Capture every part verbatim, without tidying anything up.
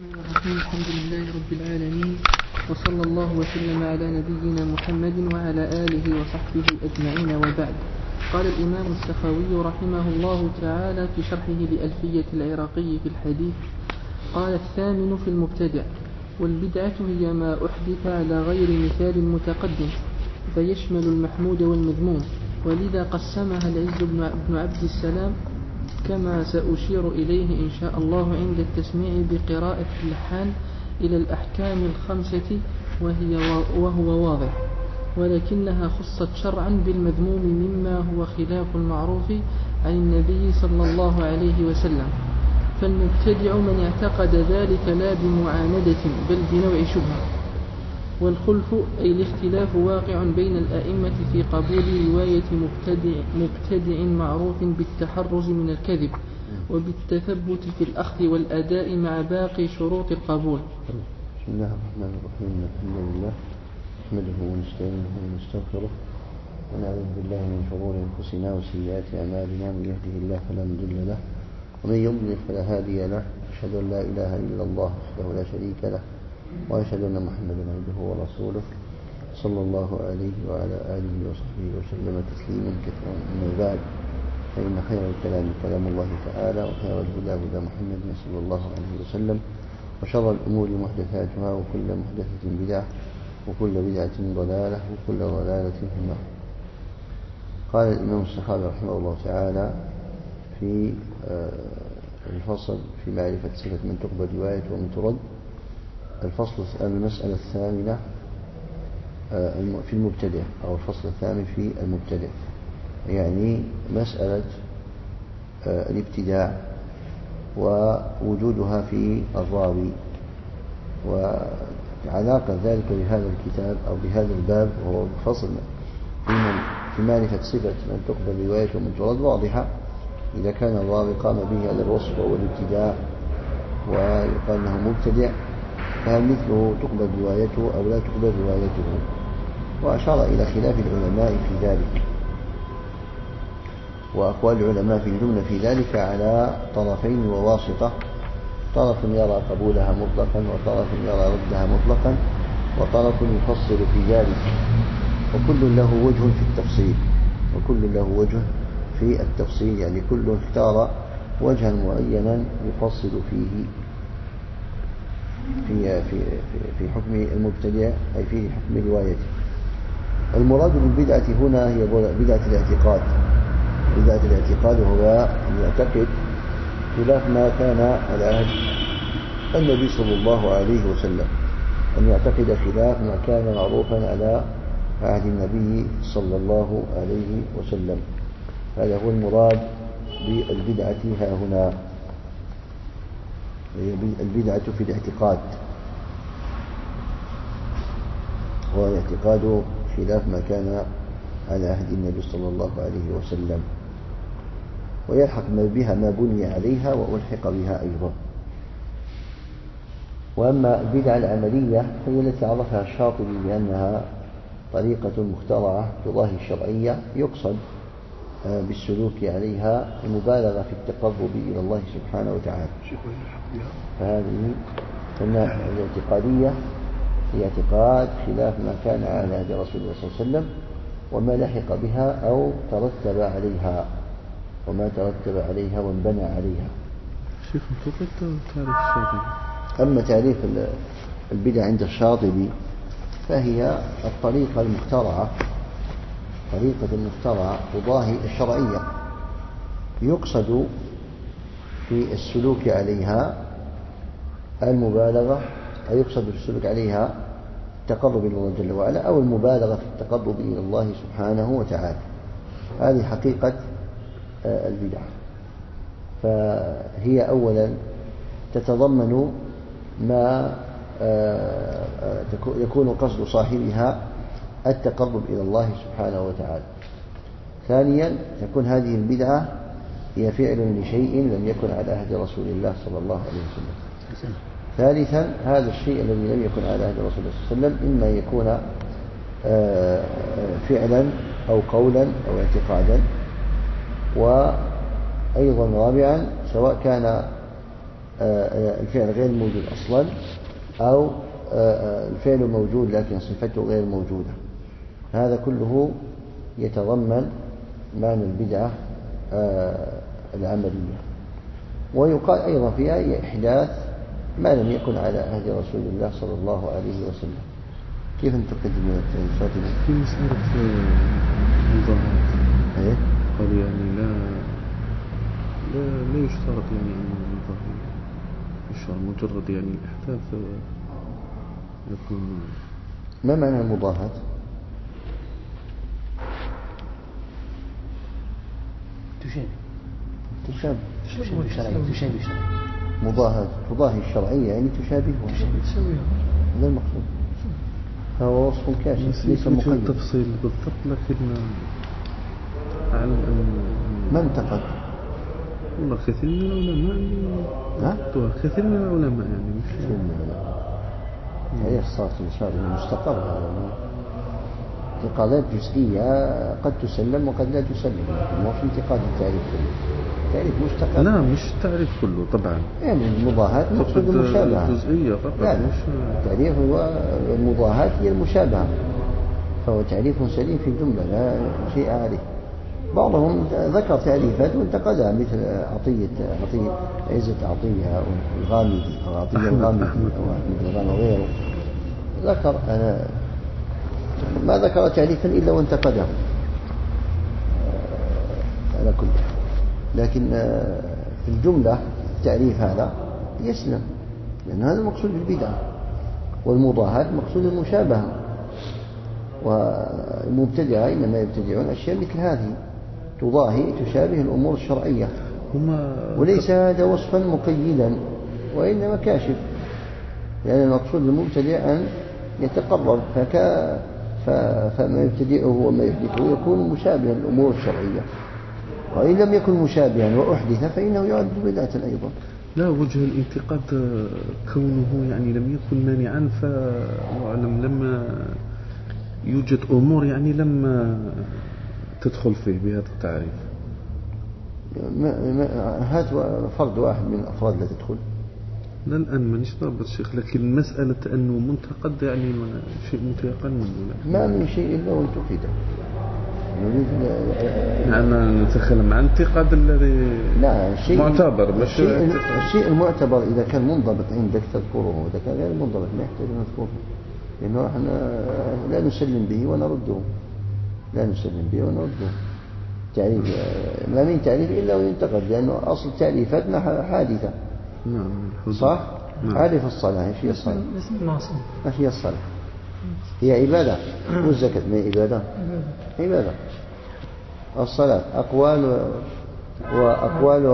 الرحمن الرحيم. الحمد لله رب العالمين، وصلى الله وسلم على نبينا محمد وعلى آله وصحبه أجمعين، وبعد. قال الإمام السخاوي رحمه الله تعالى في شرحه لألفية العراقي في الحديث: قال: الثامن في المبتدع: والبدعة هي ما أحدث على غير مثال متقدم، فيشمل المحمود والمذموم، ولذا قسمها العز بن عبد السلام كما سأشير إليه إن شاء الله عند التسميع بقراءة اللحان إلى الأحكام الخمسة، وهي وهو واضح، ولكنها خصت شرعا بالمذموم مما هو خلاف المعروف عن النبي صلى الله عليه وسلم. فالمبتدع من اعتقد ذلك لا بمعاندة بل بنوع شبهة. والخلف أي الاختلاف واقع بين الأئمة في قبول رواية مبتدع, مبتدع معروف بالتحرز من الكذب وبالتثبت في الأخذ والأداء مع باقي شروط القبول. بسم الله الرحمن الرحيم. الحمد لله نحمده ونستعينه ونستغفره ونعوذ بالله من شرور أنفسنا وسيئات أعمالنا، من يهده الله فلا مضل له ومن يضلل فلا هادي له. أشهد أن لا إله إلا الله وحده لا شريك له، وأشهد أن محمدا عبده ورسوله صلى الله عليه وعلى آله وصحبه وسلم تسليما كثيرا. أما بعد، فإن خير الكلام كلام الله تعالى، وخير الهدى هدى محمد صلى الله عليه وسلم، وشر الأمور محدثاتها، وكل محدثة بدعة، وكل بدعة ضلالة، وكل ضلالة في النار. قال الإمام السخاوي رحمه الله تعالى في الفصل في معرفة صفة من تقبل رواية ومن ترد. الفصل المسألة الثامنة في المبتدع، أو الفصل الثامن في المبتدع، يعني مسألة الابتداع ووجودها في الراوي، وعلاقة ذلك بهذا الكتاب أو بهذا الباب، وهو فصل في معرفة صفة من تقبل رواية ومن ترد واضحة. إذا كان الراوي قام به على الوصف والابتداع ويقال أنه مبتدع، فهل مثله تقبل روايته أو لا تقبل روايته؟ وأشار إلى خلاف العلماء في ذلك، وأقوال العلماء في الجملة في ذلك على طرفين وواسطة: طرف يرى قبولها مطلقا، وطرف يرى ردها مطلقا، وطرف يفصل في ذلك، وكل له وجه في التفصيل وكل له وجه في التفصيل يعني كل اختار وجها معينا يفصل فيه في في في حكم المبتدع، أي في حكم روايته. المراد بالبدعة هنا هي بدعة الاعتقاد. بدعة الاعتقاد هو أن يعتقد خلاف ما كان على عهد النبي صلى الله عليه وسلم، أن يعتقد خلاف ما كان معروفا على عهد النبي صلى الله عليه وسلم. هذا هو المراد بالبدعة ها هنا، البدعة في الاعتقاد، هو الاعتقاد خلاف ما كان على عهد النبي صلى الله عليه وسلم، ويلحق بها ما بني عليها وألحق بها أيضا. وأما البدعة العملية هي التي عرفها الشاطبي بأنها طريقة مخترعة تضاهي الشرعية، يقصد بالسلوك عليها المبالغة في التقرب إلى الله سبحانه وتعالى. فهذه الاعتقادية هي اعتقاد خلاف ما كان على عهد رسول الله صلى الله عليه وسلم، وما لحق بها أو ترتب عليها وما ترتب عليها وانبنى عليها. شيخ تعرف الشاطبي؟ أما تعريف البدع عند الشاطبي فهي الطريقة المخترعة، طريقة المخترعة تضاهي الشرعية، يقصد في السلوك عليها المبالغة، أو يقصد في السلوك عليها التقرب إلى الله جل وعلا، أو المبالغة في التقرب إلى الله سبحانه وتعالى. هذه حقيقة البدع. فهي أولا تتضمن ما يكون قصد صاحبها التقرب إلى الله سبحانه وتعالى. ثانيا تكون هذه البدعة هي فعل لشيء لم يكن على عهد رسول الله صلى الله عليه وسلم. ثالثا هذا الشيء الذي لم يكن على عهد رسول الله صلى الله عليه وسلم إما يكون فعلا أو قولا أو اعتقادا. وأيضا رابعا سواء كان الفعل غير موجود أصلا، أو الفعل موجود لكن صفته غير موجودة. هذا كله يتضمن معنى البدعة العملية. ويقال أيضا فيها إحداث ما لم يكن على عهد رسول الله صلى الله عليه وسلم. كيف نتقدم الفاتحة؟ في مسألة مضاهات إيه؟ قالوا يعني لا لا لا يشترط يعني أن المضاهي الشرع مجرد يعني الإحداث يكون. ما معنى المضاهات؟ تشابه تشابه تشابه شرعي تشابه شرعي مضاهات تضاهي الشرعية يعني تشابهها. هذا المقصود. فهو وصف كاشف ليس مقيد. التفصيل بالضبط، لكن أعلم أن ما انتقد والله كثير من العلماء ها؟ كثير من العلماء يعني مش كثير من العلماء هي الصلاة الإنشاء المستقر. انتقادات جزئية قد تسلم وقد لا تسلم، ما في انتقاد التعريف كله. التعريف مستقر. لا مش التعريف كله طبعا، يعني المضاهات مقصود المشابهة جزئية فقط. لا مش التعريف هو المضاهات هي المشابهة، فهو تعريف سليم في الجملة لا شيء عليه. بعضهم ذكر تعريفات وانتقدها مثل عطية عطية عزة عطية والغامدي أو عطية الغامدي أو أحمد الغامدي وغيره. ذكر أنا ما ذكر تعريفا إلا وانتقده على كل. لكن في الجملة التعريف هذا يسلم، لأن هذا مقصود بالبدعة، والمضاهات مقصود المشابهة. والمبتدعة إنما يبتدعون أشياء مثل هذه تضاهي تشابه الأمور الشرعية، وليس هذا وصفا مقيدا وإنما كاشف، لأن يعني المقصود المبتدع أن يتقرب فكا فما يبتدئه وما يحدثه يكون مشابها للأمور الشرعية، وإن لم يكن مشابها وأحدث فإنه يعد بدعة أيضا. لا وجه الانتقاد كونه يعني لم يكن مانعا، فأعلم لما يوجد أمور يعني لما تدخل فيه بهذا التعريف. هات فرد واحد من الأفراد لا تدخل. لا الآن مانيش ضابط الشيخ، لكن مسألة أنه منتقد يعني شيء متيقن منه. ما من شيء إلا وانتقد. نريد نحن نتكلم عن الانتقاد الذي لا الشيء معتبر، مش الشيء, الشيء المعتبر إذا كان منضبط عندك تذكره، وإذا كان غير منضبط ما يحتاج نذكره، لأنه احنا لا نسلم به ونرده، لا نسلم به ونرده. تعريف ما من تعريف إلا وينتقد، لأنه أصل تعريفاتنا حادثة. نعم صح؟ نعم. عارف الصلاة ايش هي الصلاة؟ ايش هي الصلاة؟ هي عبادة، والزكاة ما هي عبادة؟ عبادة. الصلاة أقوال وأقوال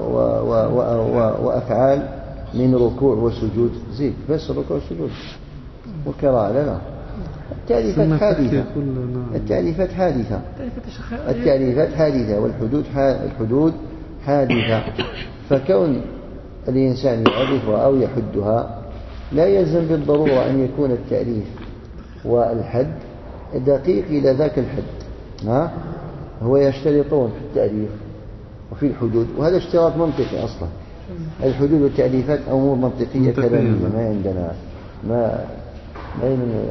وأفعال من ركوع وسجود، زيد بس الركوع والسجود وقراءة. لا لا التعريفات حادثة، التعريفات حادثة، التعريفات حادثة، والحدود الحدود حادثة. فكون الإنسان يعرفها أو يحدها لا يلزم بالضرورة أن يكون التعريف والحد دقيق إلى ذاك الحد. ها هو يشترطون في التعريف وفي الحدود، وهذا اشتراط منطقي أصلا. الحدود والتعريفات أمور منطقية كلامية ما عندنا، ما ما من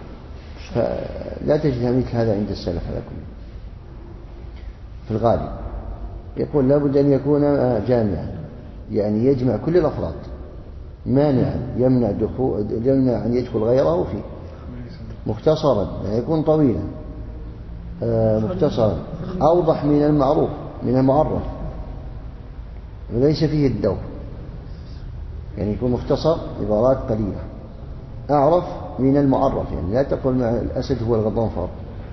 لا تجد مثل هذا عند السلف على كل. في الغالب يقول لابد أن يكون جامعا، يعني يجمع كل الأفراد، مانعا يمنع دخول يمنع أن يدخل غيره فيه، مختصرا لا يكون طويلا، مختصرا أوضح من المعروف من المعرف، وليس فيه الدور، يعني يكون مختصر عبارات قليلة، أعرف من المعرف، يعني لا تقول مع الأسد هو الغضنفر،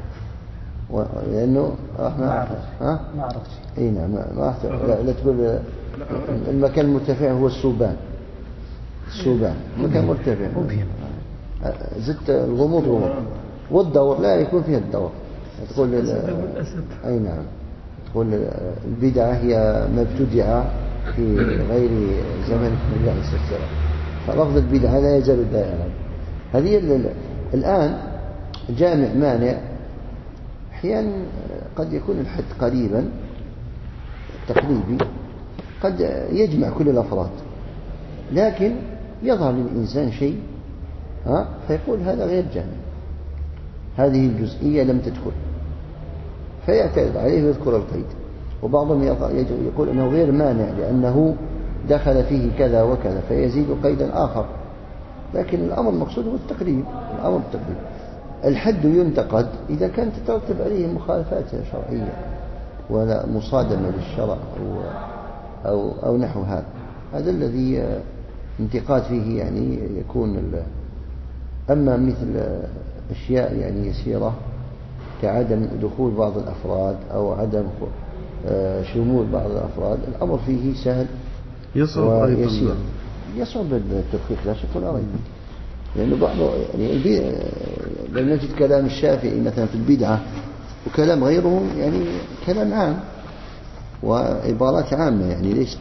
لأنه احنا ها ما عرفت. اي نعم ما لا, لا تقول المكان المرتفع هو السوبان، السوبان مكان مرتفع، زدت الغموض غموض، والدور لا يكون فيها الدور. تقول اي نعم تقول البدعة هي ما ابتدع في غير زمن الله عليه السلام، فلفظ البدعة لا يزال دائما. هذه الآن جامع مانع، أحيانا قد يكون الحد قريبا تقريبي، قد يجمع كل الأفراد، لكن يظهر للإنسان شيء ها فيقول هذا غير جامع، هذه الجزئية لم تدخل، فيعترض عليه ويذكر القيد. وبعضهم يقول أنه غير مانع لأنه دخل فيه كذا وكذا فيزيد قيدا آخر، لكن الأمر المقصود هو التقريب. الأمر التقريب. الحد ينتقد إذا كانت تترتب عليه مخالفات شرعية ولا مصادمة للشرع أو, أو, أو نحو هذا. هذا الذي انتقاد فيه يعني يكون. أما مثل أشياء يعني يسيرة كعدم دخول بعض الأفراد أو عدم شمول بعض الأفراد، الأمر فيه سهل يصعب أيضا، يصعب التدقيق لا شك ولا ريب، لأنه بعض يعني لو نجد كلام الشافعي مثلا في البدعة وكلام غيره يعني كلام عام وعبارات عامة يعني ليست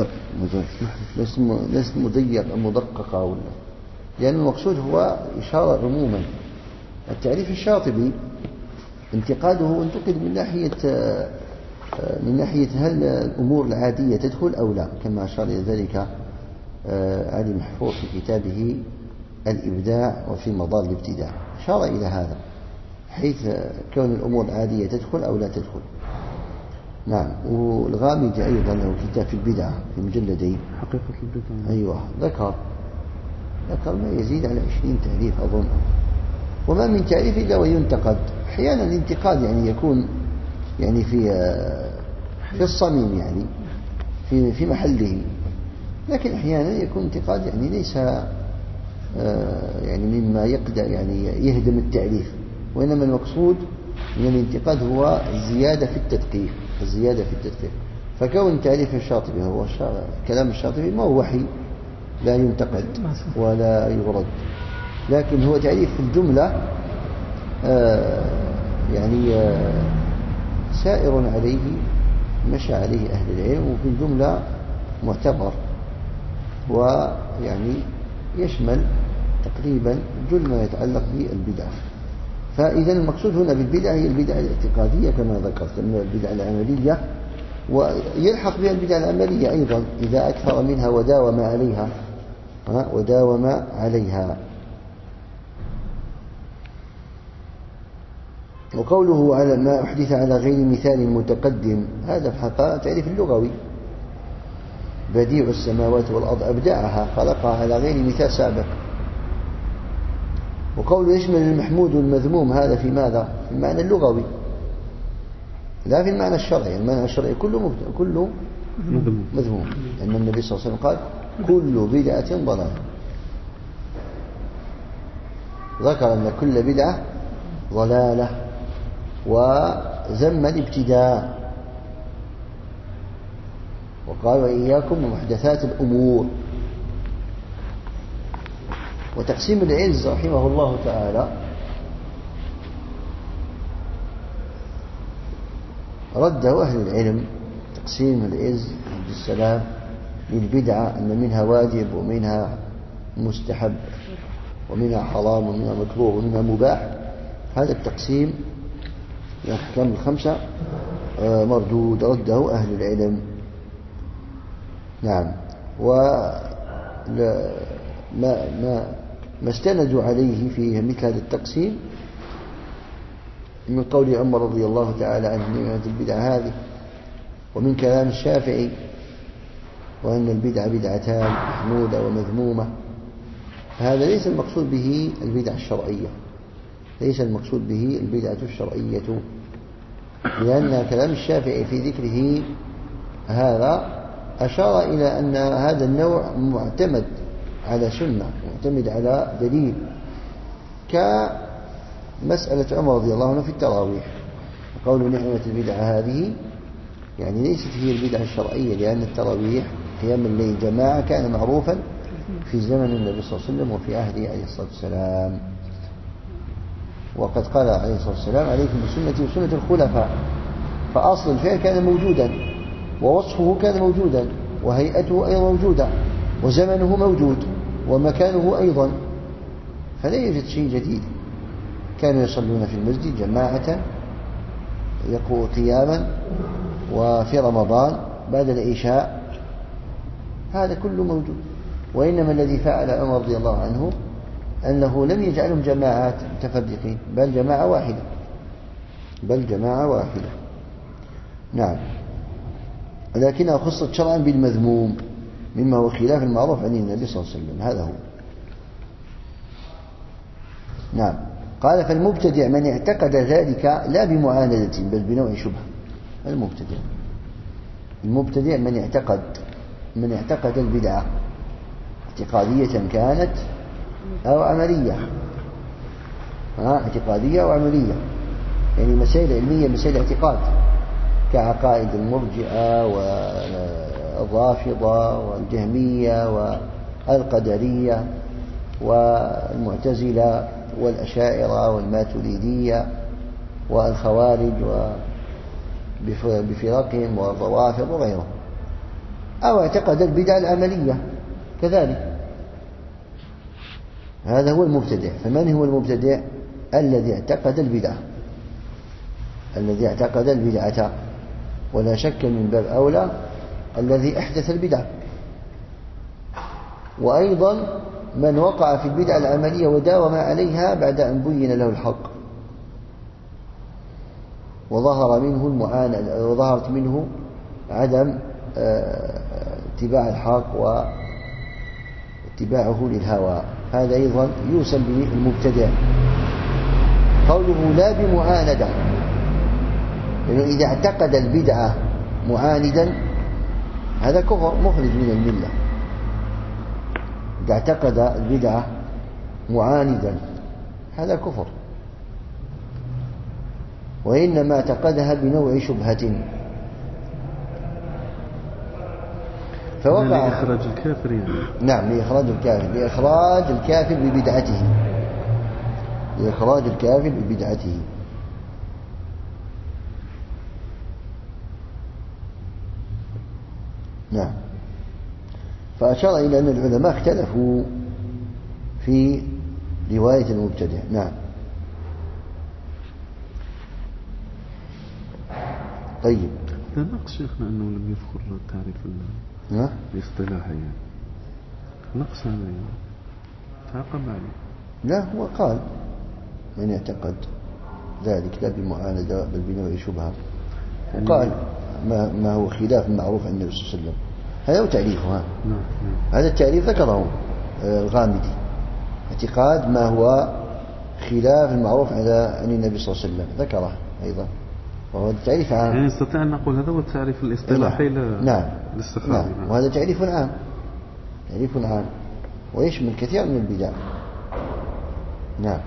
ليست مضيقة مدققة ولا، لأن المقصود هو إشارة عموما. التعريف الشاطبي انتقاده انتقد من ناحية من ناحية هل الأمور العادية تدخل أو لا، كما أشار إلى ذلك علي محفوظ في كتابه الإبداع وفي مضار الابتداع، أشار إلى هذا حيث كون الأمور العادية تدخل أو لا تدخل. نعم. والغامدي أيضا له كتاب في البدعة في مجلدين حقيقة البدعة، أيوة ذكر ذكر ما يزيد على عشرين تعريف أظن، وما من تعريف إلا وينتقد. أحيانا الانتقاد يعني يكون يعني في في الصميم يعني في في محله، لكن أحيانا يكون انتقاد يعني ليس يعني مما يقدر يعني يهدم التعريف، وإنما المقصود من الانتقاد هو الزيادة في التدقيق، الزيادة في التدقيق. فكون تعريف الشاطبي هو كلام الشاطبي ما هو وحي لا ينتقد ولا يرد، لكن هو تعريف في الجملة يعني سائر عليه مشى عليه أهل العلم، وفي الجملة معتبر ويعني يشمل تقريبا كل ما يتعلق بالبدع. فإذا المقصود هنا بالبدع هي البدع الاعتقادية كما ذكرت، من البدع العملية، ويلحق بها البدع العملية أيضا إذا أكثر منها وداوم عليها وداوم عليها. وقوله على ما أحدث على غير مثال متقدم، هذا في حقيقة تعريف اللغوي، بديع السماوات والأرض أبدعها خلقها على غير مثال سابق. وقوله يشمل المحمود والمذموم، هذا في ماذا؟ في المعنى اللغوي لا في المعنى الشرعي. المعنى الشرعي كله كله مذموم، لأن النبي صلى الله عليه وسلم قال كل بدعة ضلالة، ذكر أن كل بدعة ضلالة وذم الابتداء، وقال وإياكم ومحدثات الأمور. وتقسيم العز رحمه الله تعالى رده أهل العلم، تقسيم العز عبد السلام للبدعة أن منها واجب ومنها مستحب ومنها حرام ومنها مكروه ومنها مباح. هذا التقسيم الأحكام الخمسة مردود، رده أهل العلم. نعم. وما ما ما استندوا عليه في مثل هذا التقسيم من قول عمر رضي الله تعالى عنه نعمة البدعة هذه، ومن كلام الشافعي وأن البدعة بدعتان محمودة ومذمومة. هذا ليس المقصود به البدعة الشرعية، ليس المقصود به البدعة الشرعية، لأن كلام الشافعي في ذكره هذا أشار إلى أن هذا النوع معتمد على سنة، معتمد على دليل، كمسألة عمر رضي الله عنه في التراويح. قول نعمة البدعة هذه يعني ليست هي البدعة الشرعية، لأن التراويح قيام الليل جماعة كان معروفا في زمن النبي صلى الله عليه وسلم وفي عهده عليه الصلاة والسلام. وقد قال عليه الصلاة والسلام عليكم بسنتي وسنة الخلفاء، فأصل الفعل كان موجودا ووصفه كان موجودا وهيئته أيضا موجودة وزمنه موجود ومكانه أيضا، فلا يوجد شيء جديد. كانوا يصلون في المسجد جماعة يقوى قياما وفي رمضان بعد العشاء، هذا كله موجود. وإنما الذي فعل عمر رضي الله عنه أنه لم يجعلهم جماعات متفرقين، بل جماعة واحدة بل جماعة واحدة نعم، لكنها خصت شرعا بالمذموم مما هو خلاف المعروف عن النبي صلى الله عليه وسلم. هذا هو. نعم. قال فالمبتدع من اعتقد ذلك لا بمعاندة بل بنوع شبهة. المبتدع المبتدع من اعتقد من اعتقد البدعة اعتقادية كانت أو عملية، ها اعتقادية أو عملية، يعني مسائل علمية مسائل اعتقاد كعقائد المرجئة والرافضة والجهمية والقدرية والمعتزلة والأشاعرة والماتريدية والخوارج بفرقهم والروافض وغيرهم، أو اعتقد البدع العملية كذلك. هذا هو المبتدع. فمن هو المبتدع؟ الذي اعتقد البدعة الذي اعتقد البدعة ولا شك من باب أولى الذي أحدث البدعة، وأيضا من وقع في البدعة العملية وداوم عليها بعد أن بين له الحق وظهر منه المعاندة وظهرت منه عدم اتباع الحق واتباعه للهوى. هذا أيضا يوسم بالمبتدع. قوله لا بمعاندة، لأنه إذا اعتقد البدعة معاندا هذا كفر مخرج من الملة. إذا اعتقد البدعة معاندا هذا كفر، وإنما اعتقدها بنوع شبهة فوقع لإخراج الكافر يعني. نعم، لإخراج الكافر لإخراج الكافر ببدعته لإخراج الكافر ببدعته نعم. فأشار إلى أن العلماء اختلفوا في رواية المبتدع. نعم. طيب. لا نقص شيخنا أنه لم يذكر تعريف الاصطلاحي يعني. نقص هذا يعني. تعقب عليه. لا، هو قال من يعتقد ذلك لا بمعاندة بل بنوع شبهة، وقال ما, ما هو خلاف المعروف عن النبي صلى الله عليه وسلم. هذا هو تعريفه. ها. نعم. نعم. هذا التعريف ذكره الغامدي، اعتقاد ما هو خلاف المعروف عن النبي صلى الله عليه وسلم، ذكره أيضا، وهو التعريف عام. يعني نستطيع أن نقول هذا هو التعريف الاصطلاحي ل... نعم. للسخاوي. نعم. نعم. وهذا تعريف عام تعريف عام ويشمل كثير من البدع. نعم.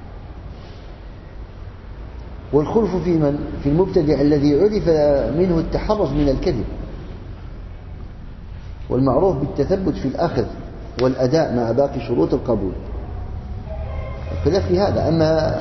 والخلف في من في المبتدع الذي عرف منه التحرز من الكذب والمعروف بالتثبت في الأخذ والأداء مع باقي شروط القبول. الخلاف في هذا. أما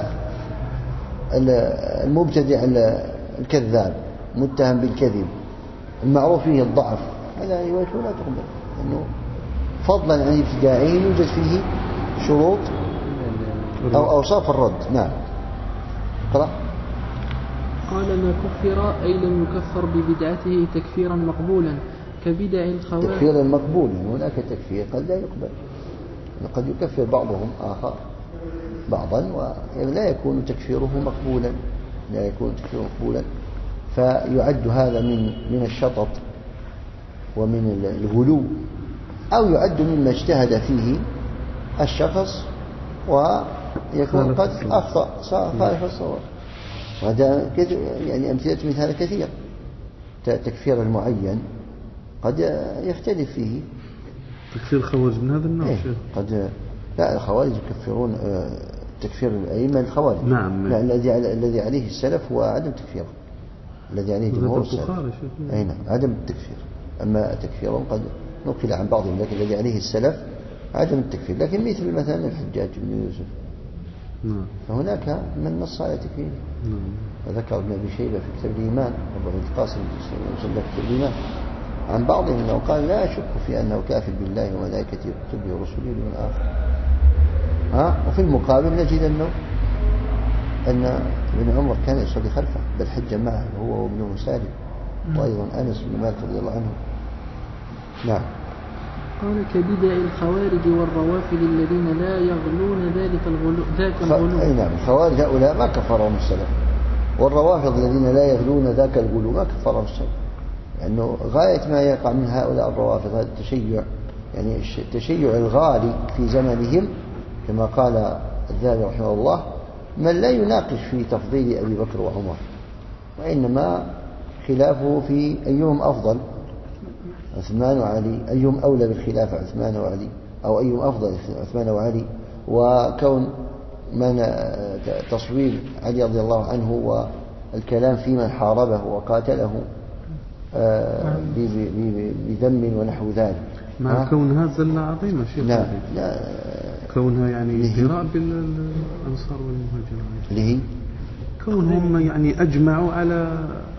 المبتدع الكذاب متهم بالكذب المعروف فيه الضعف، هذا روايته لا تقبل، لأنه فضلا عن ابتداعين يوجد فيه شروط أو أوصاف الرد. نعم. اقرأ. قال ما كفر أي لم يكفر ببدعته تكفيرا مقبولا كبدع الخوارج. تكفيرا مقبولا، هناك تكفير قد لا يقبل، قد يكفر بعضهم آخر بعضا ولا يكون تكفيره مقبولا لا يكون تكفيره مقبولا فيعد هذا من من الشطط ومن الغلو، أو يعد مما اجتهد فيه الشخص ويكون قد أخطأ خالف الصواب. وهذا يعني أمثلة مثل هذا كثير. تكفير المعين قد يختلف فيه. تكفير الخوارج من هذا النوع. إيه قد لا، الخوارج يكفرون تكفير الأئمة الخوارج. نعم. لا، الذي الذي عليه السلف هو عدم تكفيره، الذي عليه جمهور السلف. أي نعم، عدم التكفير. أما تكفيرهم قد نقل عن بعضهم، لكن الذي عليه السلف عدم التكفير. لكن مثل مثلا الحجاج بن يوسف نعم. فهناك من نص على تكفيره. نعم. وذكر ابن أبي شيبة في كتاب الإيمان، أبو عبد القاسم في كتاب الإيمان عن بعضهم أنه قال لا أشك في أنه كافر بالله وملائكته وكتبه ورسله من آخر. ها. وفي المقابل نجد أنه أن ابن عمر كان يصلي خلفه بل حج معه هو وابنه سالم، وأيضا أنس بن مالك رضي الله عنه. نعم. قال كبدع الخوارج والروافد الذين لا يغلون ذلك الغلو ذاك الغلو. أي نعم، الخوارج هؤلاء ما كفرهم السلف، والروافض الذين لا يغلون ذاك الغلو ما كفرهم السلف، لأنه يعني غاية ما يقع من هؤلاء الروافض هذا التشيع، يعني التشيع الغالي في زمنهم كما قال الذهبي رحمه الله، من لا يناقش في تفضيل أبي بكر وعمر، وإنما خلافه في أيهم أفضل، عثمان وعلي، أيهم أولى بالخلافة عثمان وعلي، أو أيهم أفضل عثمان وعلي، وكون من تصوير علي رضي الله عنه والكلام في من حاربه وقاتله بذم ونحو ذلك، مع كونها زلة عظيمة شيخ. لا لا كونها يعني ازدراء بالأنصار والمهاجرين، اللي هي كونهم يعني أجمعوا على،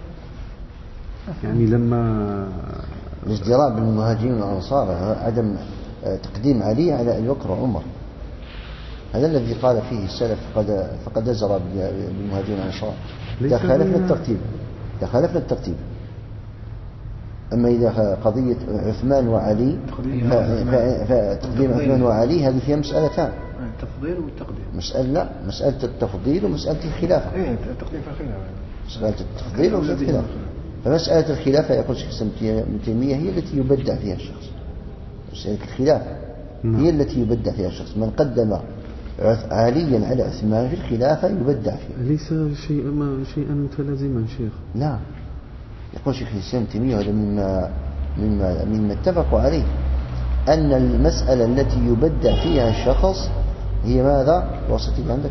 يعني لما الازدراء بالمهاجرين والأنصار عدم تقديم علي على أبي بكر وعمر، هذا الذي قال فيه السلف فقد فقد أزرى بالمهاجرين والأنصار، إذا خالفنا الترتيب إذا خالفنا الترتيب. أما إذا قضية عثمان وعلي فتقديم عثمان وعلي هذه فيها مسألتان، التفضيل والتقديم. مسألة لا مسألة التفضيل ومسألة الخلافة. إيه التقديم في الخلافة. مسألة التفضيل ومسألة الخلافة. فمسألة الخلافة يقول شيخ ابن تيمية هي التي يبدع فيها الشخص. مسألة الخلافة هي التي يبدع فيها الشخص، من قدم عليا على عثمان في الخلافة يبدع فيها. ليس شيء ما شيئا متلازما شيخ. لا، يقول شيخ الإسلام ابن تيمية هذا مما مما مما اتفقوا عليه، أن المسألة التي يبدع فيها الشخص هي ماذا؟ وسطي عندك؟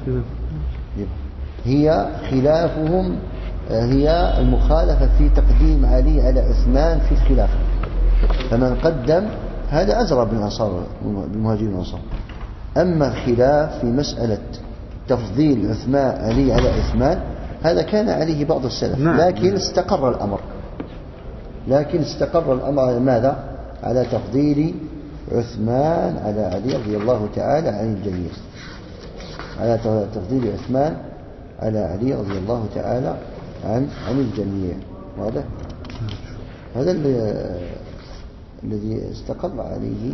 هي خلافهم، هي المخالفة في تقديم علي على عثمان في الخلافة، فمن قدم هذا أزرى بالأنصار بالمهاجرين والأنصار. أما الخلاف في مسألة تفضيل عثمان علي على عثمان هذا كان عليه بعض السلف، لكن استقر الأمر لكن استقر الأمر على ماذا؟ على تفضيل عثمان على علي رضي الله تعالى عن الجميع، على تفضيل عثمان على علي رضي الله تعالى عن عن الجميع. واضح؟ هذا الذي استقر عليه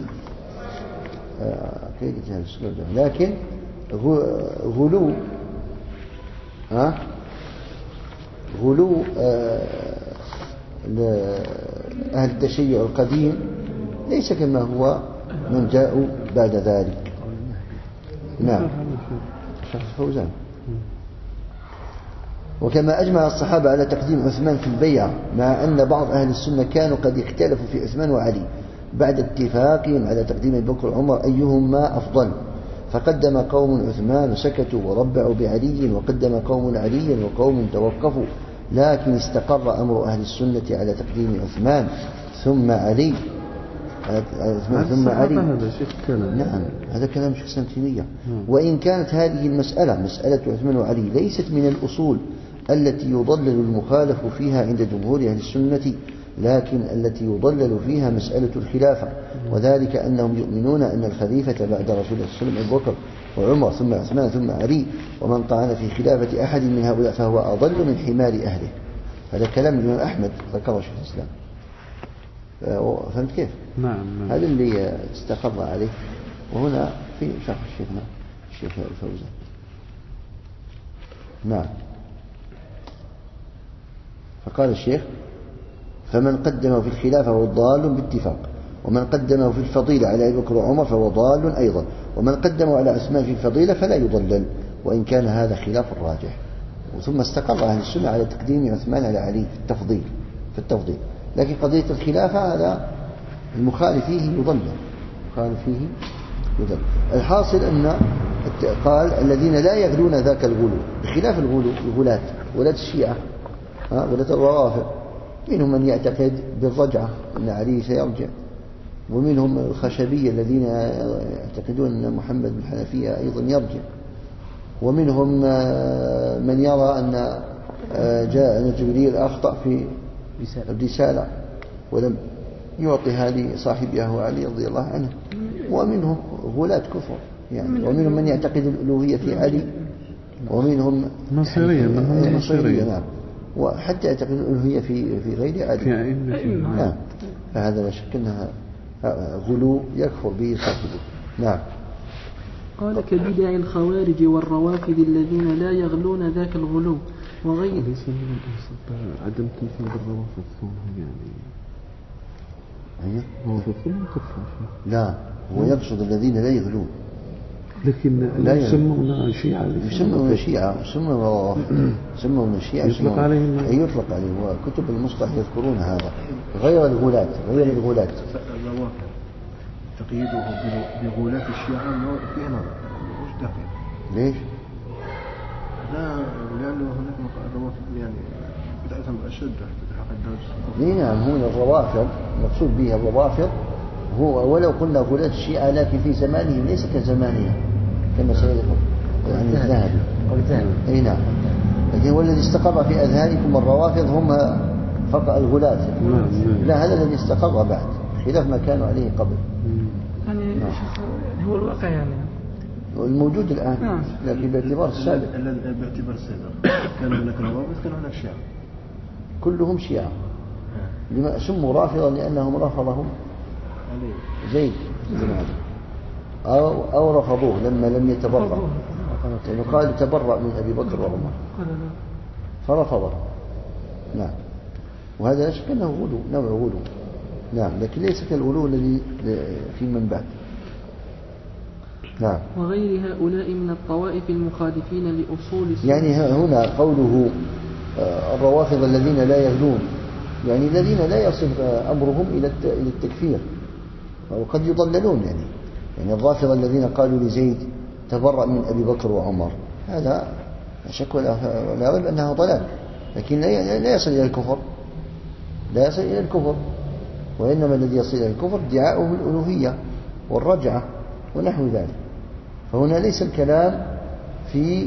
عقيدة أهل السنة. لكن غلو ها غلو أهل التشيع القديم ليس كما هو من جاءوا بعد ذلك. نعم شخص فوزان. وكما أجمع الصحابة على تقديم عثمان في البيعة، مع أن بعض أهل السنة كانوا قد اختلفوا في عثمان وعلي بعد اتفاقهم على تقديم أبي بكر وعمر أيهما أفضل، فقدم قوم عثمان وسكتوا وربعوا بعلي، وقدم قوم عليا وقوم توقفوا، لكن استقر أمر أهل السنة على تقديم عثمان ثم علي ثم علي. نعم هذا كلام شيخ الإسلام ابن تيمية. وإن كانت هذه المسألة مسألة عثمان وعلي ليست من الأصول التي يضلل المخالف فيها عند جمهور أهل السنة، لكن التي يضلل فيها مسألة الخلافة، وذلك أنهم يؤمنون أن الخليفة بعد رسول الله صلى الله عليه وسلم أبو بكر وعمر ثم عثمان ثم علي، ومن طعن في خلافة أحد من هؤلاء فهو أضل من حمار أهله. هذا كلام الإمام أحمد ذكره شيخ الإسلام. فهمت كيف؟ نعم, نعم. هذا اللي استقر عليه. وهنا في شرح الشيخنا الشيخ الفوزان. نعم. فقال الشيخ: فمن قدمه في الخلافة فهو ضال باتفاق، ومن قدمه في الفضيلة على أبي بكر وعمر فهو ضال أيضا، ومن قدمه على عثمان في الفضيلة فلا يضلل، وإن كان هذا خلاف الراجح. ثم استقر أهل السنة على تقديم عثمان على علي في التفضيل في التفضيل لكن قضية الخلافة هذا المخالف فيه يضلل المخالف فيه يضلل. الحاصل أن قال الذين لا يغلون ذاك الغلو، بخلاف الغلو الغلاة ولاة الشيعة ولاة الروافض، منهم من يعتقد بالرجعة أن علي سيرجع، ومنهم الخشبية الذين يعتقدون أن محمد بن حنفية أيضا يرجع، ومنهم من يرى أن جاء أن جبريل أخطأ في الرسالة ولم يعطي هذه صاحبه علي رضي الله عنه، ومنهم غلاة كفر يعني، ومنهم من يعتقد الألوهية في علي، ومنهم نصيرية منهم نصيرية نعم، وحتى يعتقد الألوهية في في غير علي. نعم. فهذا لا شك أنها غلو يكفر به صاحبه. نعم. قال كبدع الخوارج والروافد الذين لا يغلون ذاك الغلو وغير. ليس من الأنصاب عدم تمثيل بالروافد كونهم يعني أيه؟ هو كفر كفر. لا هو يقصد الذين لا يغلون، لكن لا يسمون شيعة، يسمون شيعة، يسمون روافد، يسمون شيعة، يطلق عليهم يطلق عليهم، وكتب المصطلح يذكرون هذا غير الغلاة، غير الغلاة. الروافد تقييده بغلاة الشيعة فيه نظر مش دقيق. ليش؟ لا لأنه هناك الروافد يعني بدعتهم أشد في حق الدرس. اي نعم، هنا الروافد المقصود بها الروافد هو ولو قلنا غلاة الشيعة لكن في زمانهم ليس كزماننا كما سيذكر عن الذهبي. اي نعم، لكن هو الذي استقر في أذهانكم الروافد هم فقط الغلاة. لا هذا الذي استقر بعد خلاف ما كانوا عليه قبل. يعني هو الواقع يعني الموجود الآن. نعم. لكن باعتبار السابق باعتبار السابق كان هناك روافد كان هناك شيعة كلهم شيعة. لما سموا رافضا لأنهم رفضهم زيد بن علي أو, أو رفضوه لما لم يتبرأ، لأنه قال تبرأ من أبي بكر وعمر فرفضه. نعم، وهذا لا شك أنه غلو، نوع غلو. نعم، لكن ليس كالغلو الذي في من بعد. نعم. وغير هؤلاء من الطوائف المخالفين لأصول السنة. يعني هنا قوله الروافض الذين لا يغلون، يعني الذين لا يصل أمرهم إلى التكفير وقد يضللون. يعني يعني الرافضة الذين قالوا لزيد تبرأ من أبي بكر وعمر، هذا لا شك ولا ريب أنها ضلال، لكن لا يصل إلى الكفر، لا يصل إلى الكفر، وإنما الذي يصل إلى الكفر ادعاؤه الألوهية والرجعة ونحو ذلك. فهنا ليس الكلام في